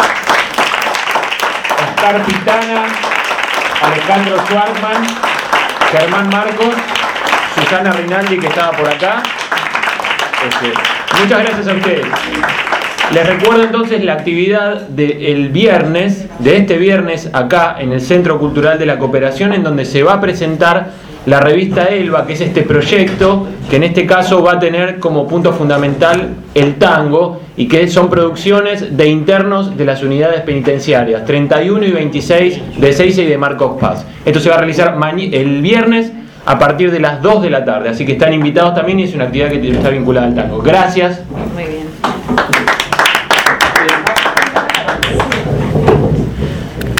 Oscar Pitana, Alejandro Schwartzman, Germán Marcos, Susana Rinaldi, que estaba por acá. Muchas gracias a ustedes. Les recuerdo entonces la actividad del viernes, de este viernes, acá en el Centro Cultural de la Cooperación, en donde se va a presentar la revista Elba, que es este proyecto que en este caso va a tener como punto fundamental el tango, y que son producciones de internos de las unidades penitenciarias 31 y 26 de Ezeiza y de Marcos Paz. Esto se va a realizar el viernes a partir de las 2 de la tarde, así que están invitados también y es una actividad que está vinculada al tango. Gracias. Muy bien.